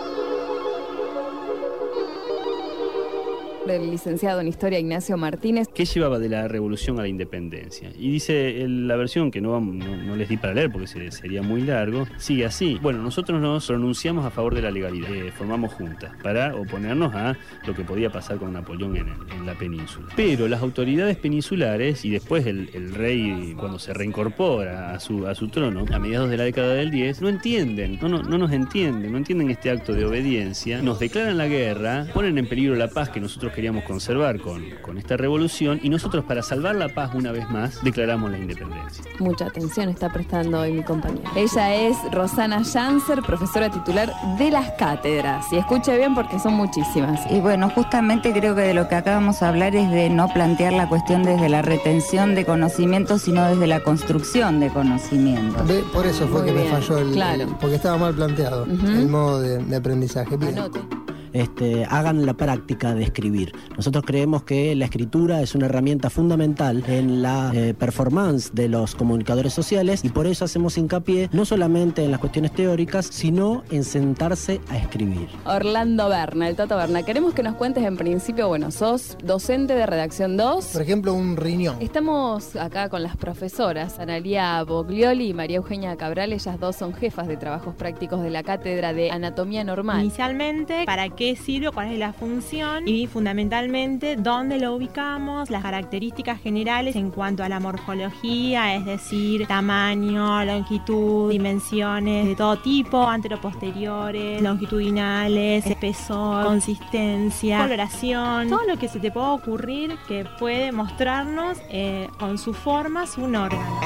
Del licenciado en Historia Ignacio Martínez. ¿Qué llevaba de la revolución a la independencia? Y dice la versión que no les di para leer porque sería muy largo, sigue así. Bueno, nosotros nos pronunciamos a favor de la legalidad, formamos juntas para oponernos a lo que podía pasar con Napoleón en la península. Pero las autoridades peninsulares y después el rey cuando se reincorpora a su trono a mediados de la década del 10, no entienden, no nos entienden, no entienden este acto de obediencia, nos declaran la guerra, ponen en peligro la paz que nosotros queríamos conservar con esta revolución y nosotros para salvar la paz una vez más declaramos la independencia. Mucha atención está prestando hoy mi compañera. Ella es Rosana Janser, profesora titular de las cátedras. Y escuche bien porque son muchísimas. Y bueno, justamente creo que de lo que acabamos de hablar es de no plantear la cuestión desde la retención de conocimientos, sino desde la construcción de conocimientos. Por eso fue que me falló porque estaba mal planteado el modo de aprendizaje. Bien. Anote. Hagan la práctica de escribir. Nosotros creemos que la escritura es una herramienta fundamental en la performance de los comunicadores sociales y por eso hacemos hincapié no solamente en las cuestiones teóricas, sino en sentarse a escribir. Orlando Berna, el Tato Berna, queremos que nos cuentes en principio, bueno, sos docente de Redacción 2. Por ejemplo, un riñón. Estamos acá con las profesoras Analía Boglioli y María Eugenia Cabral, ellas dos son jefas de trabajos prácticos de la Cátedra de Anatomía Normal. Inicialmente, para qué sirve, cuál es la función y fundamentalmente dónde lo ubicamos, las características generales en cuanto a la morfología, es decir, tamaño, longitud, dimensiones de todo tipo, anteroposteriores, longitudinales, espesor, consistencia, coloración, todo lo que se te pueda ocurrir que puede mostrarnos con su forma un órgano.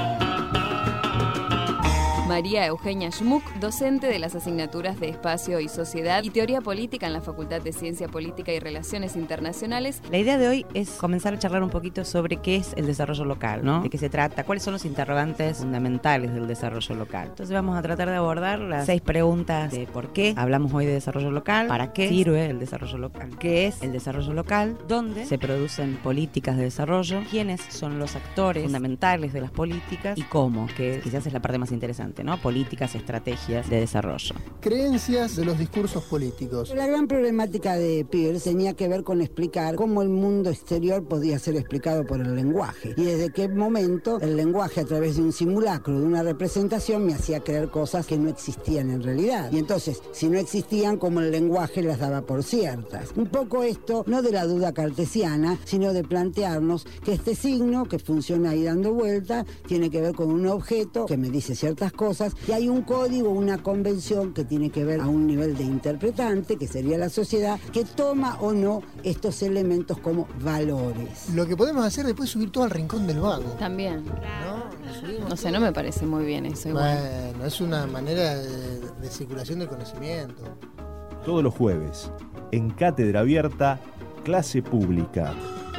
María Eugenia Schmuck, docente de las asignaturas de Espacio y Sociedad y Teoría Política en la Facultad de Ciencia Política y Relaciones Internacionales. La idea de hoy es comenzar a charlar un poquito sobre qué es el desarrollo local, ¿no? De qué se trata, cuáles son los interrogantes fundamentales del desarrollo local. Entonces vamos a tratar de abordar las 6 preguntas de por qué hablamos hoy de desarrollo local, para qué sirve el desarrollo local, qué es el desarrollo local, dónde se producen políticas de desarrollo, quiénes son los actores fundamentales de las políticas y cómo, que quizás es la parte más interesante, ¿no? Políticas, estrategias de desarrollo. Creencias de los discursos políticos. La gran problemática de Peirce tenía que ver con explicar cómo el mundo exterior podía ser explicado por el lenguaje y desde qué momento el lenguaje a través de un simulacro, de una representación, me hacía creer cosas que no existían en realidad. Y entonces, si no existían, como el lenguaje las daba por ciertas. Un poco esto, no de la duda cartesiana, sino de plantearnos que este signo que funciona ahí dando vuelta tiene que ver con un objeto que me dice ciertas cosas y hay un código, una convención que tiene que ver a un nivel de interpretante, que sería la sociedad, que toma o no estos elementos como valores. Lo que podemos hacer después es subir todo al rincón del vago. También. ¿No? No sé, no me parece muy bien eso. Igual. Bueno, es una manera de circulación del conocimiento. Todos los jueves, en Cátedra Abierta, Clase Pública.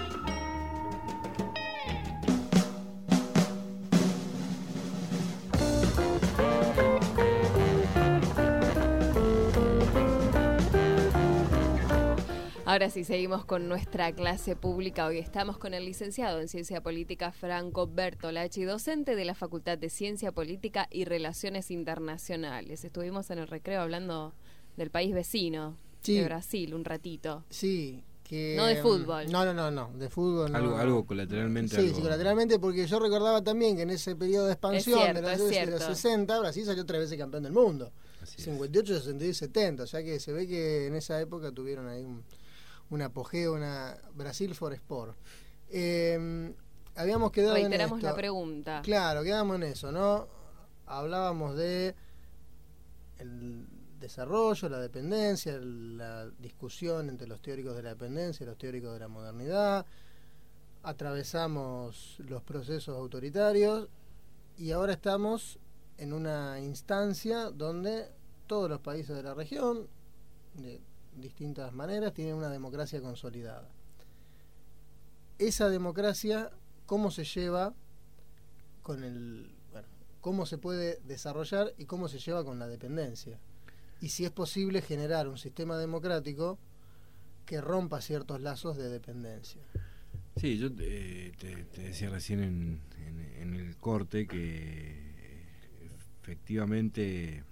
Ahora sí, seguimos con nuestra clase pública. Hoy estamos con el licenciado en Ciencia Política Franco Bertolacci, docente de la Facultad de Ciencia Política y Relaciones Internacionales. Estuvimos en el recreo hablando del país vecino, de Brasil, un ratito. Sí. Que, no de fútbol. No, de fútbol no. Algo colateralmente. Sí, colateralmente, porque yo recordaba también que en ese periodo de expansión de los 60, Brasil salió 3 veces campeón del mundo. 58, 62 y 70, o sea que se ve que en esa época tuvieron ahí un apogeo, una Brasil for Sport. Habíamos quedado Reiteramos en esto. La pregunta. Claro, quedamos en eso, ¿no? Hablábamos de el desarrollo, la dependencia, la discusión entre los teóricos de la dependencia y los teóricos de la modernidad. Atravesamos los procesos autoritarios y ahora estamos en una instancia donde todos los países de la región, de distintas maneras, tienen una democracia consolidada. Esa democracia, ¿cómo se lleva con cómo se puede desarrollar y cómo se lleva con la dependencia? Y si es posible generar un sistema democrático que rompa ciertos lazos de dependencia. Sí, yo te decía recién en el corte que efectivamente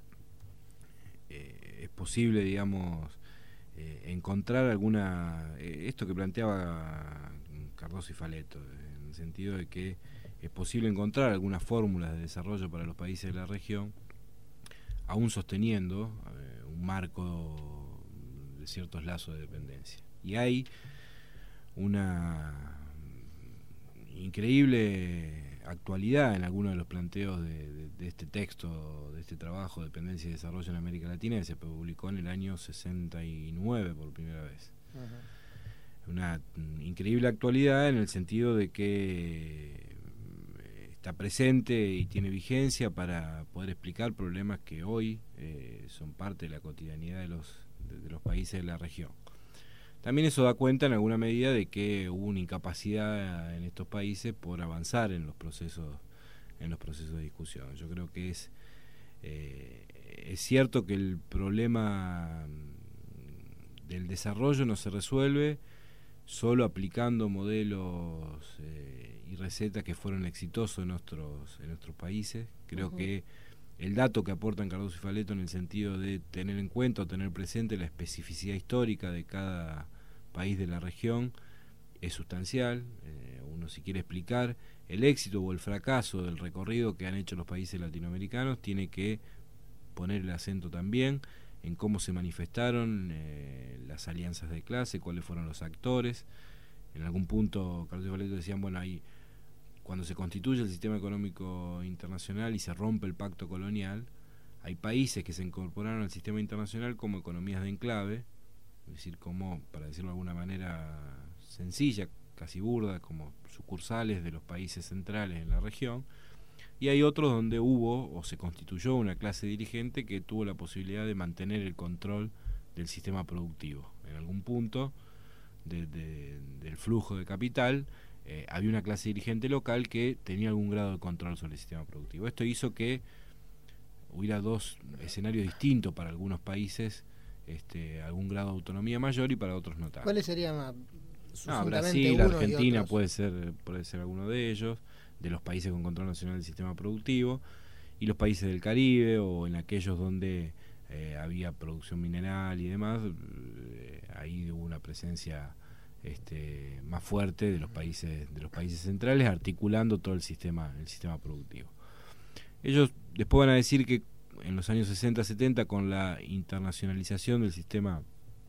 es posible, digamos, encontrar alguna... esto que planteaba Cardoso y Faleto, en el sentido de que es posible encontrar algunas fórmulas de desarrollo para los países de la región, aún sosteniendo un marco de ciertos lazos de dependencia. Y hay una increíble actualidad en algunos de los planteos de este texto, de este trabajo, Dependencia y Desarrollo en América Latina, que se publicó en el año 69 por primera vez. Uh-huh. Una increíble actualidad en el sentido de que está presente y tiene vigencia para poder explicar problemas que hoy son parte de la cotidianidad de los países de la región. También eso da cuenta en alguna medida de que hubo una incapacidad en estos países por avanzar en los procesos de discusión. Yo creo que es cierto que el problema del desarrollo no se resuelve solo aplicando modelos y recetas que fueron exitosos en nuestros países. Creo que el dato que aportan Cardoso y Faleto en el sentido de tener en cuenta o tener presente la especificidad histórica de cada país de la región es sustancial. Uno, si quiere explicar el éxito o el fracaso del recorrido que han hecho los países latinoamericanos, tiene que poner el acento también en cómo se manifestaron las alianzas de clase, cuáles fueron los actores. En algún punto Carlos y Valeto decían, bueno, ahí cuando se constituye el sistema económico internacional y se rompe el pacto colonial, hay países que se incorporaron al sistema internacional como economías de enclave, es decir, como, para decirlo de alguna manera sencilla, casi burda, como sucursales de los países centrales en la región, y hay otros donde hubo o se constituyó una clase dirigente que tuvo la posibilidad de mantener el control del sistema productivo. En algún punto del flujo de capital había una clase dirigente local que tenía algún grado de control sobre el sistema productivo. Esto hizo que hubiera dos escenarios distintos para algunos países, algún grado de autonomía mayor y para otros no tanto. ¿Cuáles serían Brasil, Argentina puede ser alguno de ellos, de los países con control nacional del sistema productivo, y los países del Caribe o en aquellos donde había producción mineral y demás, ahí hubo una presencia más fuerte de los países centrales articulando todo el sistema productivo. Ellos después van a decir que en los años 60-70, con la internacionalización del sistema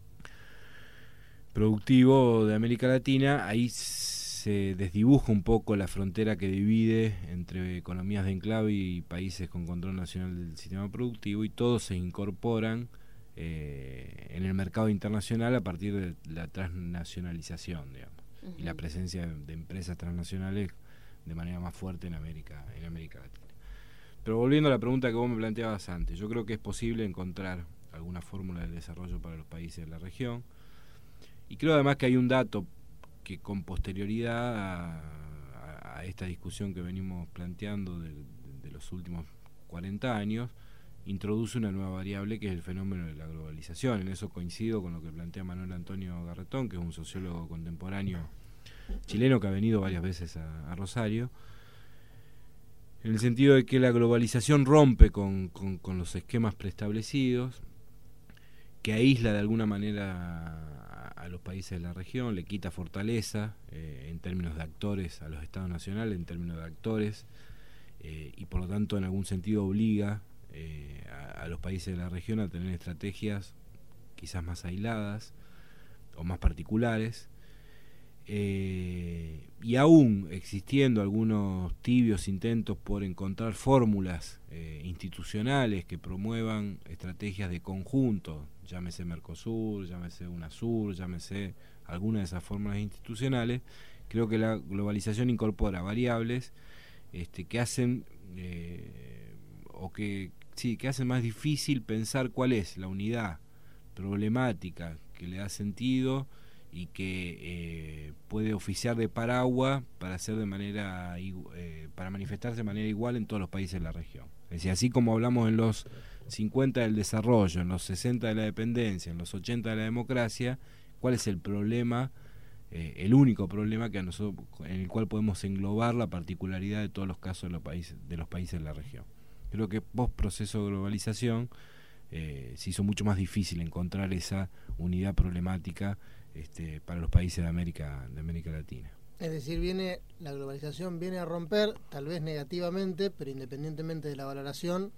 productivo de América Latina, ahí se desdibuja un poco la frontera que divide entre economías de enclave y países con control nacional del sistema productivo, y todos se incorporan en el mercado internacional a partir de la transnacionalización, digamos, y la presencia de empresas transnacionales de manera más fuerte en América Latina. Pero volviendo a la pregunta que vos me planteabas antes, yo creo que es posible encontrar alguna fórmula de desarrollo para los países de la región, y creo además que hay un dato que con posterioridad a esta discusión que venimos planteando de los últimos 40 años, introduce una nueva variable, que es el fenómeno de la globalización. En eso coincido con lo que plantea Manuel Antonio Garretón, que es un sociólogo contemporáneo chileno que ha venido varias veces a Rosario, en el sentido de que la globalización rompe con los esquemas preestablecidos, que aísla de alguna manera a los países de la región, le quita fortaleza en términos de actores a los estados nacionales, en términos de actores, y por lo tanto en algún sentido obliga a los países de la región a tener estrategias quizás más aisladas o más particulares, y aún existiendo algunos tibios intentos por encontrar fórmulas institucionales que promuevan estrategias de conjunto, llámese Mercosur, llámese UNASUR, llámese alguna de esas fórmulas institucionales, creo que la globalización incorpora variables que hacen que hacen más difícil pensar cuál es la unidad problemática que le da sentido y que puede oficiar de paraguas para hacer para manifestarse de manera igual en todos los países de la región. Es decir, así como hablamos en los 50 del desarrollo, en los 60 de la dependencia, en los 80 de la democracia, ¿cuál es el problema? El único problema en el cual podemos englobar la particularidad de todos los casos de los países de la región. Creo que post proceso de globalización se hizo mucho más difícil encontrar esa unidad problemática para los países de América Latina. Es decir, la globalización viene a romper, tal vez negativamente, pero independientemente de la valoración,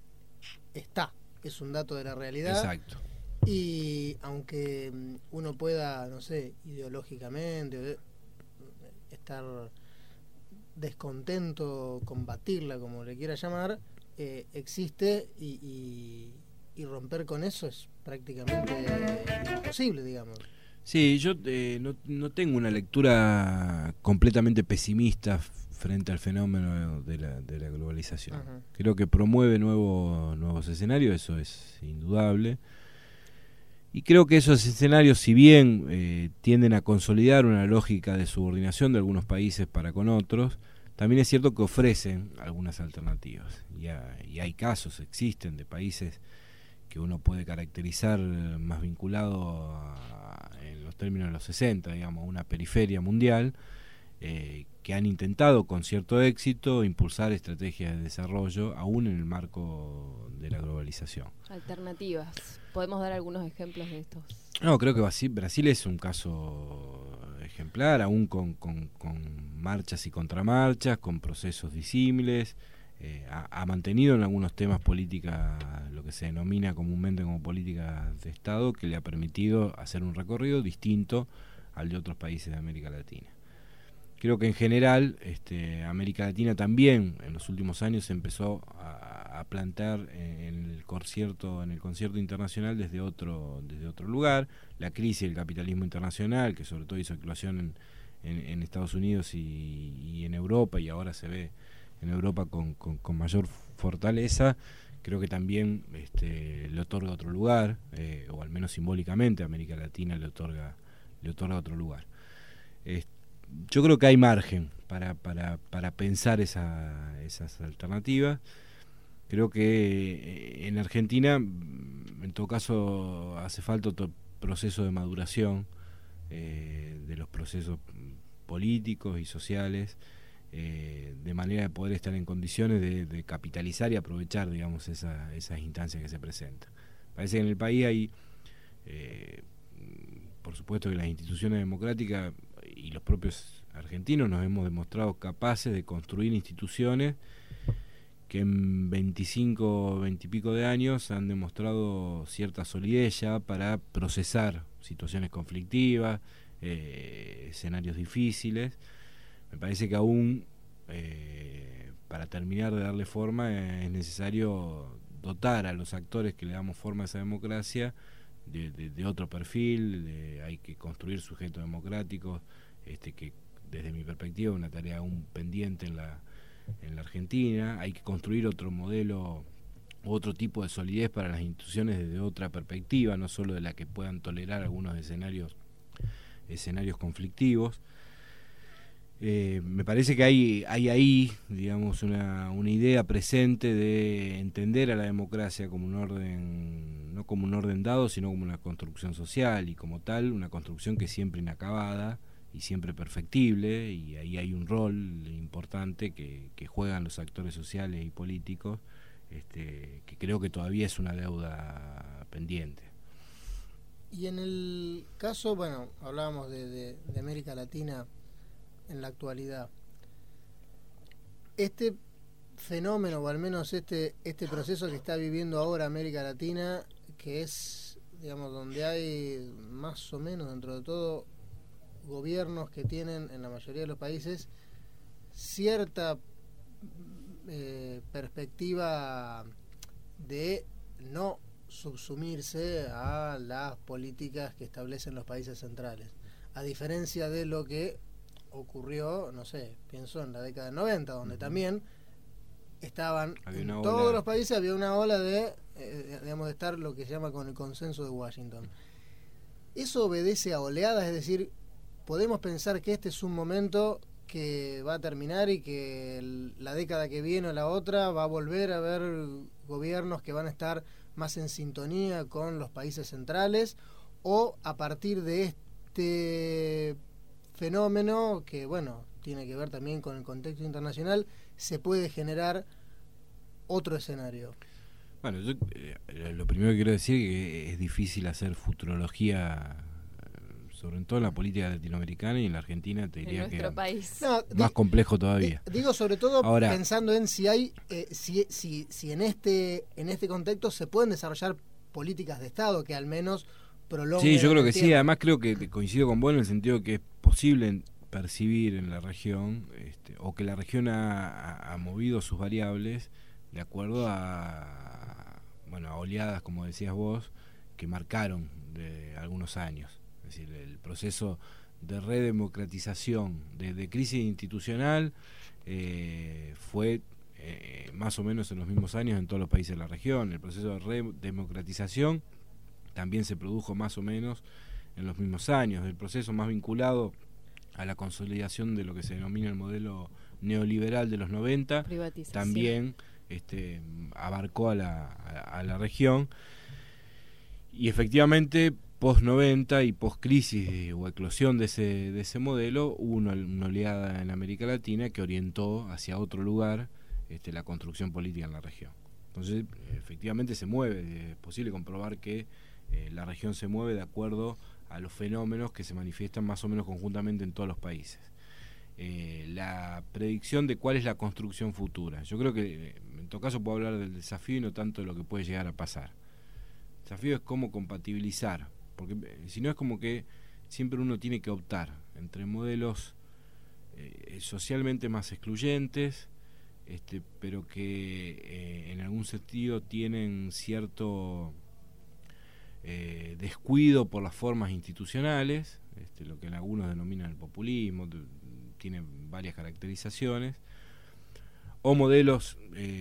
es un dato de la realidad. Exacto. Y aunque uno pueda, no sé, ideológicamente estar descontento, combatirla, como le quiera llamar, existe y romper con eso es prácticamente imposible, digamos. Sí, yo no tengo una lectura completamente pesimista frente al fenómeno de la globalización. Uh-huh. Creo que promueve nuevos escenarios, eso es indudable. Y creo que esos escenarios, si bien tienden a consolidar una lógica de subordinación de algunos países para con otros, también es cierto que ofrecen algunas alternativas. Y hay casos, existen, de países que uno puede caracterizar más vinculado en los términos de los 60, digamos, una periferia mundial, que han intentado con cierto éxito impulsar estrategias de desarrollo aún en el marco de la globalización. Alternativas. ¿Podemos dar algunos ejemplos de estos? No, creo que Brasil es un caso ejemplar, aún con marchas y contramarchas, con procesos disímiles, ha mantenido en algunos temas política, lo que se denomina comúnmente como política de Estado, que le ha permitido hacer un recorrido distinto al de otros países de América Latina. Creo que en general América Latina también en los últimos años se empezó a plantar en el concierto internacional desde otro lugar. La crisis del capitalismo internacional, que sobre todo hizo eclosión en Estados Unidos y en Europa, y ahora se ve en Europa con mayor fortaleza, creo que también le otorga otro lugar, o al menos simbólicamente a América Latina le otorga otro lugar. Yo creo que hay margen para pensar esas alternativas. Creo que en Argentina, en todo caso, hace falta otro proceso de maduración de los procesos políticos y sociales, de manera de poder estar en condiciones de capitalizar y aprovechar, digamos, esas instancias que se presentan. Parece que en el país hay, por supuesto que las instituciones democráticas y los propios argentinos nos hemos demostrado capaces de construir instituciones que en 20 y pico de años han demostrado cierta solidez ya para procesar situaciones conflictivas, escenarios difíciles. Me parece que aún para terminar de darle forma es necesario dotar a los actores que le damos forma a esa democracia de otro perfil, hay que construir sujetos democráticos, que desde mi perspectiva es una tarea aún pendiente en la Argentina. Hay que construir otro modelo, otro tipo de solidez para las instituciones desde otra perspectiva, no solo de la que puedan tolerar algunos escenarios conflictivos. Me parece que hay ahí, digamos, una idea presente de entender a la democracia como un orden, no como un orden dado, sino como una construcción social, y como tal una construcción que es siempre inacabada y siempre perfectible, y ahí hay un rol importante que juegan los actores sociales y políticos, que creo que todavía es una deuda pendiente. Y en el caso, bueno, hablábamos de América Latina en la actualidad, este fenómeno, o al menos este proceso que está viviendo ahora América Latina, que es, digamos, donde hay más o menos dentro de todo gobiernos que tienen en la mayoría de los países cierta perspectiva de no subsumirse a las políticas que establecen los países centrales, a diferencia de lo que ocurrió, no sé, pienso en la década del 90, donde también estaban en todos los países, había una ola de digamos, de estar lo que se llama con el consenso de Washington. Eso obedece a oleadas, es decir, podemos pensar que este es un momento que va a terminar y que la década que viene o la otra va a volver a haber gobiernos que van a estar más en sintonía con los países centrales, o a partir de este fenómeno, que bueno, tiene que ver también con el contexto internacional, se puede generar otro escenario. Bueno, yo lo primero que quiero decir es que es difícil hacer futurología, sobre todo en la política latinoamericana, y en la Argentina te diría que es más complejo todavía. Digo sobre todo ahora, pensando en si hay si en este contexto se pueden desarrollar políticas de Estado que al menos prolonguen. Sí, yo creo que tiempo. sí. Además creo que coincido con vos en el sentido que es posible percibir en la región, o que la región ha movido sus variables de acuerdo a oleadas, como decías vos, que marcaron de algunos años. Es decir, el proceso de redemocratización, de crisis institucional, fue más o menos en los mismos años en todos los países de la región. El proceso de redemocratización también se produjo más o menos en los mismos años. El proceso más vinculado a la consolidación de lo que se denomina el modelo neoliberal de los 90, también abarcó a la región, y efectivamente post-90 y post-crisis o eclosión de ese modelo hubo una oleada en América Latina que orientó hacia otro lugar la construcción política en la región. Entonces efectivamente se mueve, es posible comprobar que la región se mueve de acuerdo a los fenómenos que se manifiestan más o menos conjuntamente en todos los países. la predicción de cuál es la construcción futura. Yo creo que en todo caso puedo hablar del desafío y no tanto de lo que puede llegar a pasar. El desafío es cómo compatibilizar, porque si no es como que siempre uno tiene que optar entre modelos socialmente más excluyentes, pero que en algún sentido tienen cierto descuido por las formas institucionales, lo que algunos denominan el populismo, tiene varias caracterizaciones, o modelos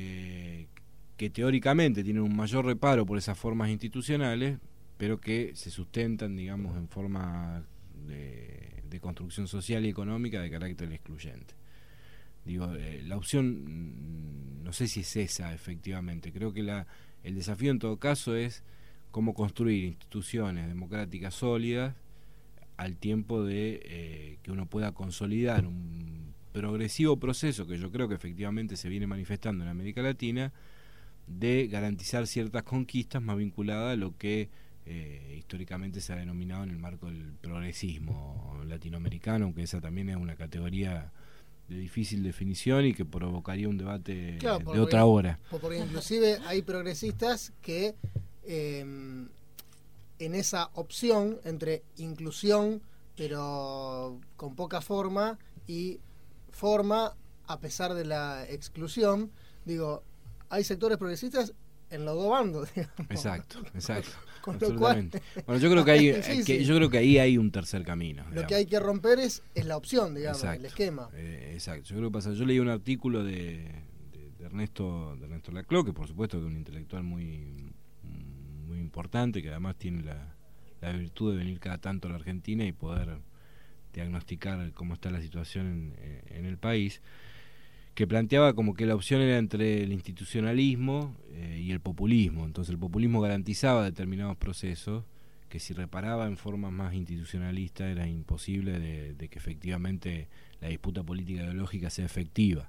que teóricamente tienen un mayor reparo por esas formas institucionales, pero que se sustentan, digamos, en forma de construcción social y económica de carácter excluyente. Digo, la opción no sé si es esa efectivamente. Creo que el desafío en todo caso es cómo construir instituciones democráticas sólidas al tiempo de que uno pueda consolidar un progresivo proceso que yo creo que efectivamente se viene manifestando en América Latina, de garantizar ciertas conquistas más vinculadas a lo que históricamente se ha denominado en el marco del progresismo latinoamericano, aunque esa también es una categoría de difícil definición y que provocaría un debate de otra hora. Porque inclusive hay progresistas que en esa opción entre inclusión pero con poca forma y forma a pesar de la exclusión, digo, hay sectores progresistas en los dos bandos, digamos. Exacto. Con lo cual, bueno, yo creo que ahí hay un tercer camino. Lo que hay que romper es la opción, digamos, el esquema. Exacto. Yo creo que pasa. Yo leí un artículo de Ernesto Laclau, que por supuesto que es un intelectual muy importante, que además tiene la virtud de venir cada tanto a la Argentina y poder diagnosticar cómo está la situación en el país, que planteaba como que la opción era entre el institucionalismo y el populismo. Entonces el populismo garantizaba determinados procesos que si reparaba en formas más institucionalistas era imposible de que efectivamente la disputa política ideológica sea efectiva.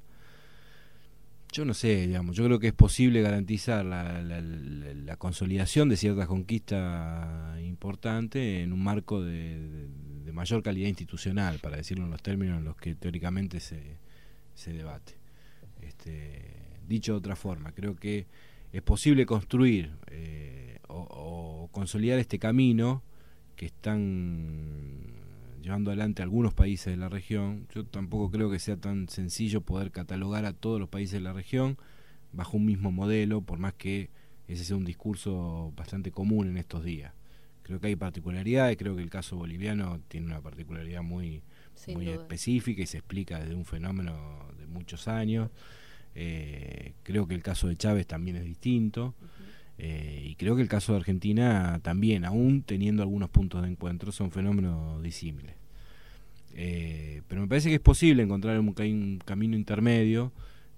Yo no sé, digamos, yo creo que es posible garantizar la consolidación de ciertas conquistas importantes en un marco de mayor calidad institucional, para decirlo en los términos en los que teóricamente se debate. Dicho de otra forma, creo que es posible construir o consolidar este camino que están llevando adelante algunos países de la región. Yo tampoco creo que sea tan sencillo poder catalogar a todos los países de la región bajo un mismo modelo, por más que ese sea un discurso bastante común en estos días. Creo que hay particularidades, creo que el caso boliviano tiene una particularidad muy específica y se explica desde un fenómeno de muchos años. Creo que el caso de Chávez también es distinto. Y creo que el caso de Argentina también, aún teniendo algunos puntos de encuentro, son fenómenos disímiles. Pero me parece que es posible encontrar un camino intermedio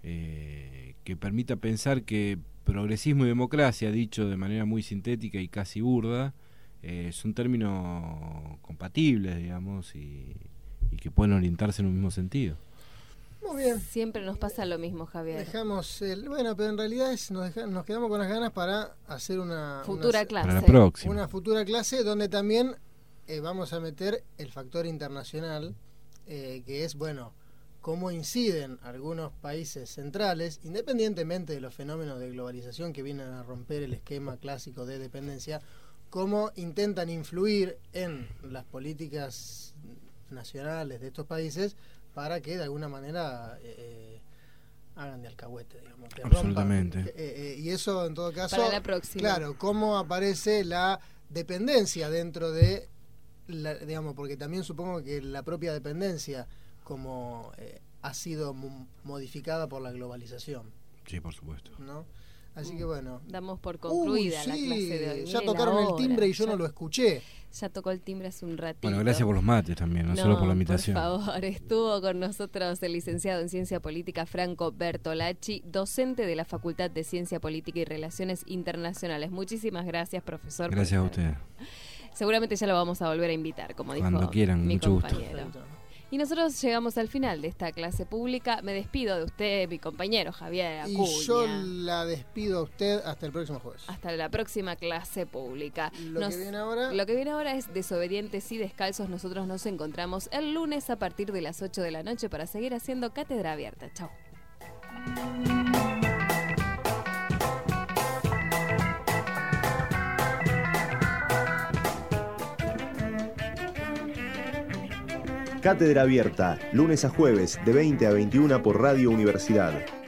que permita pensar que progresismo y democracia, dicho de manera muy sintética y casi burda, son términos compatibles, digamos, y que pueden orientarse en un mismo sentido. Muy bien. Siempre nos pasa lo mismo, Javier. Bueno, pero en realidad nos quedamos con las ganas para hacer una futura clase. Para la próxima. Una futura clase donde también vamos a meter el factor internacional, que es, cómo inciden algunos países centrales, independientemente de los fenómenos de globalización que vienen a romper el esquema clásico de dependencia, cómo intentan influir en las políticas nacionales de estos países para que de alguna manera hagan de alcahuete, digamos, que absolutamente rompan, y eso en todo caso, para la próxima. Claro, cómo aparece la dependencia dentro de digamos, porque también supongo que la propia dependencia como ha sido modificada por la globalización. Sí, por supuesto, ¿no? Así que damos por concluida la clase de hoy. Ya tocaron el timbre y yo no lo escuché. Ya tocó el timbre hace un ratito. Bueno, gracias por los mates también, no solo por la invitación. Por favor, estuvo con nosotros el licenciado en Ciencia Política Franco Bertolacci, docente de la Facultad de Ciencia Política y Relaciones Internacionales. Muchísimas gracias, profesor. Gracias a usted. Seguramente ya lo vamos a volver a invitar, como dijo cuando quieran, mi mucho compañero. Gusto. Y nosotros llegamos al final de esta clase pública. Me despido de usted, mi compañero Javier Acuña. Y yo la despido a usted hasta el próximo jueves. Hasta la próxima clase pública. Lo que viene ahora es Desobedientes y Descalzos. Nosotros nos encontramos el lunes a partir de las 8 de la noche para seguir haciendo Cátedra Abierta. Chau. Cátedra Abierta, lunes a jueves de 20 a 21 por Radio Universidad.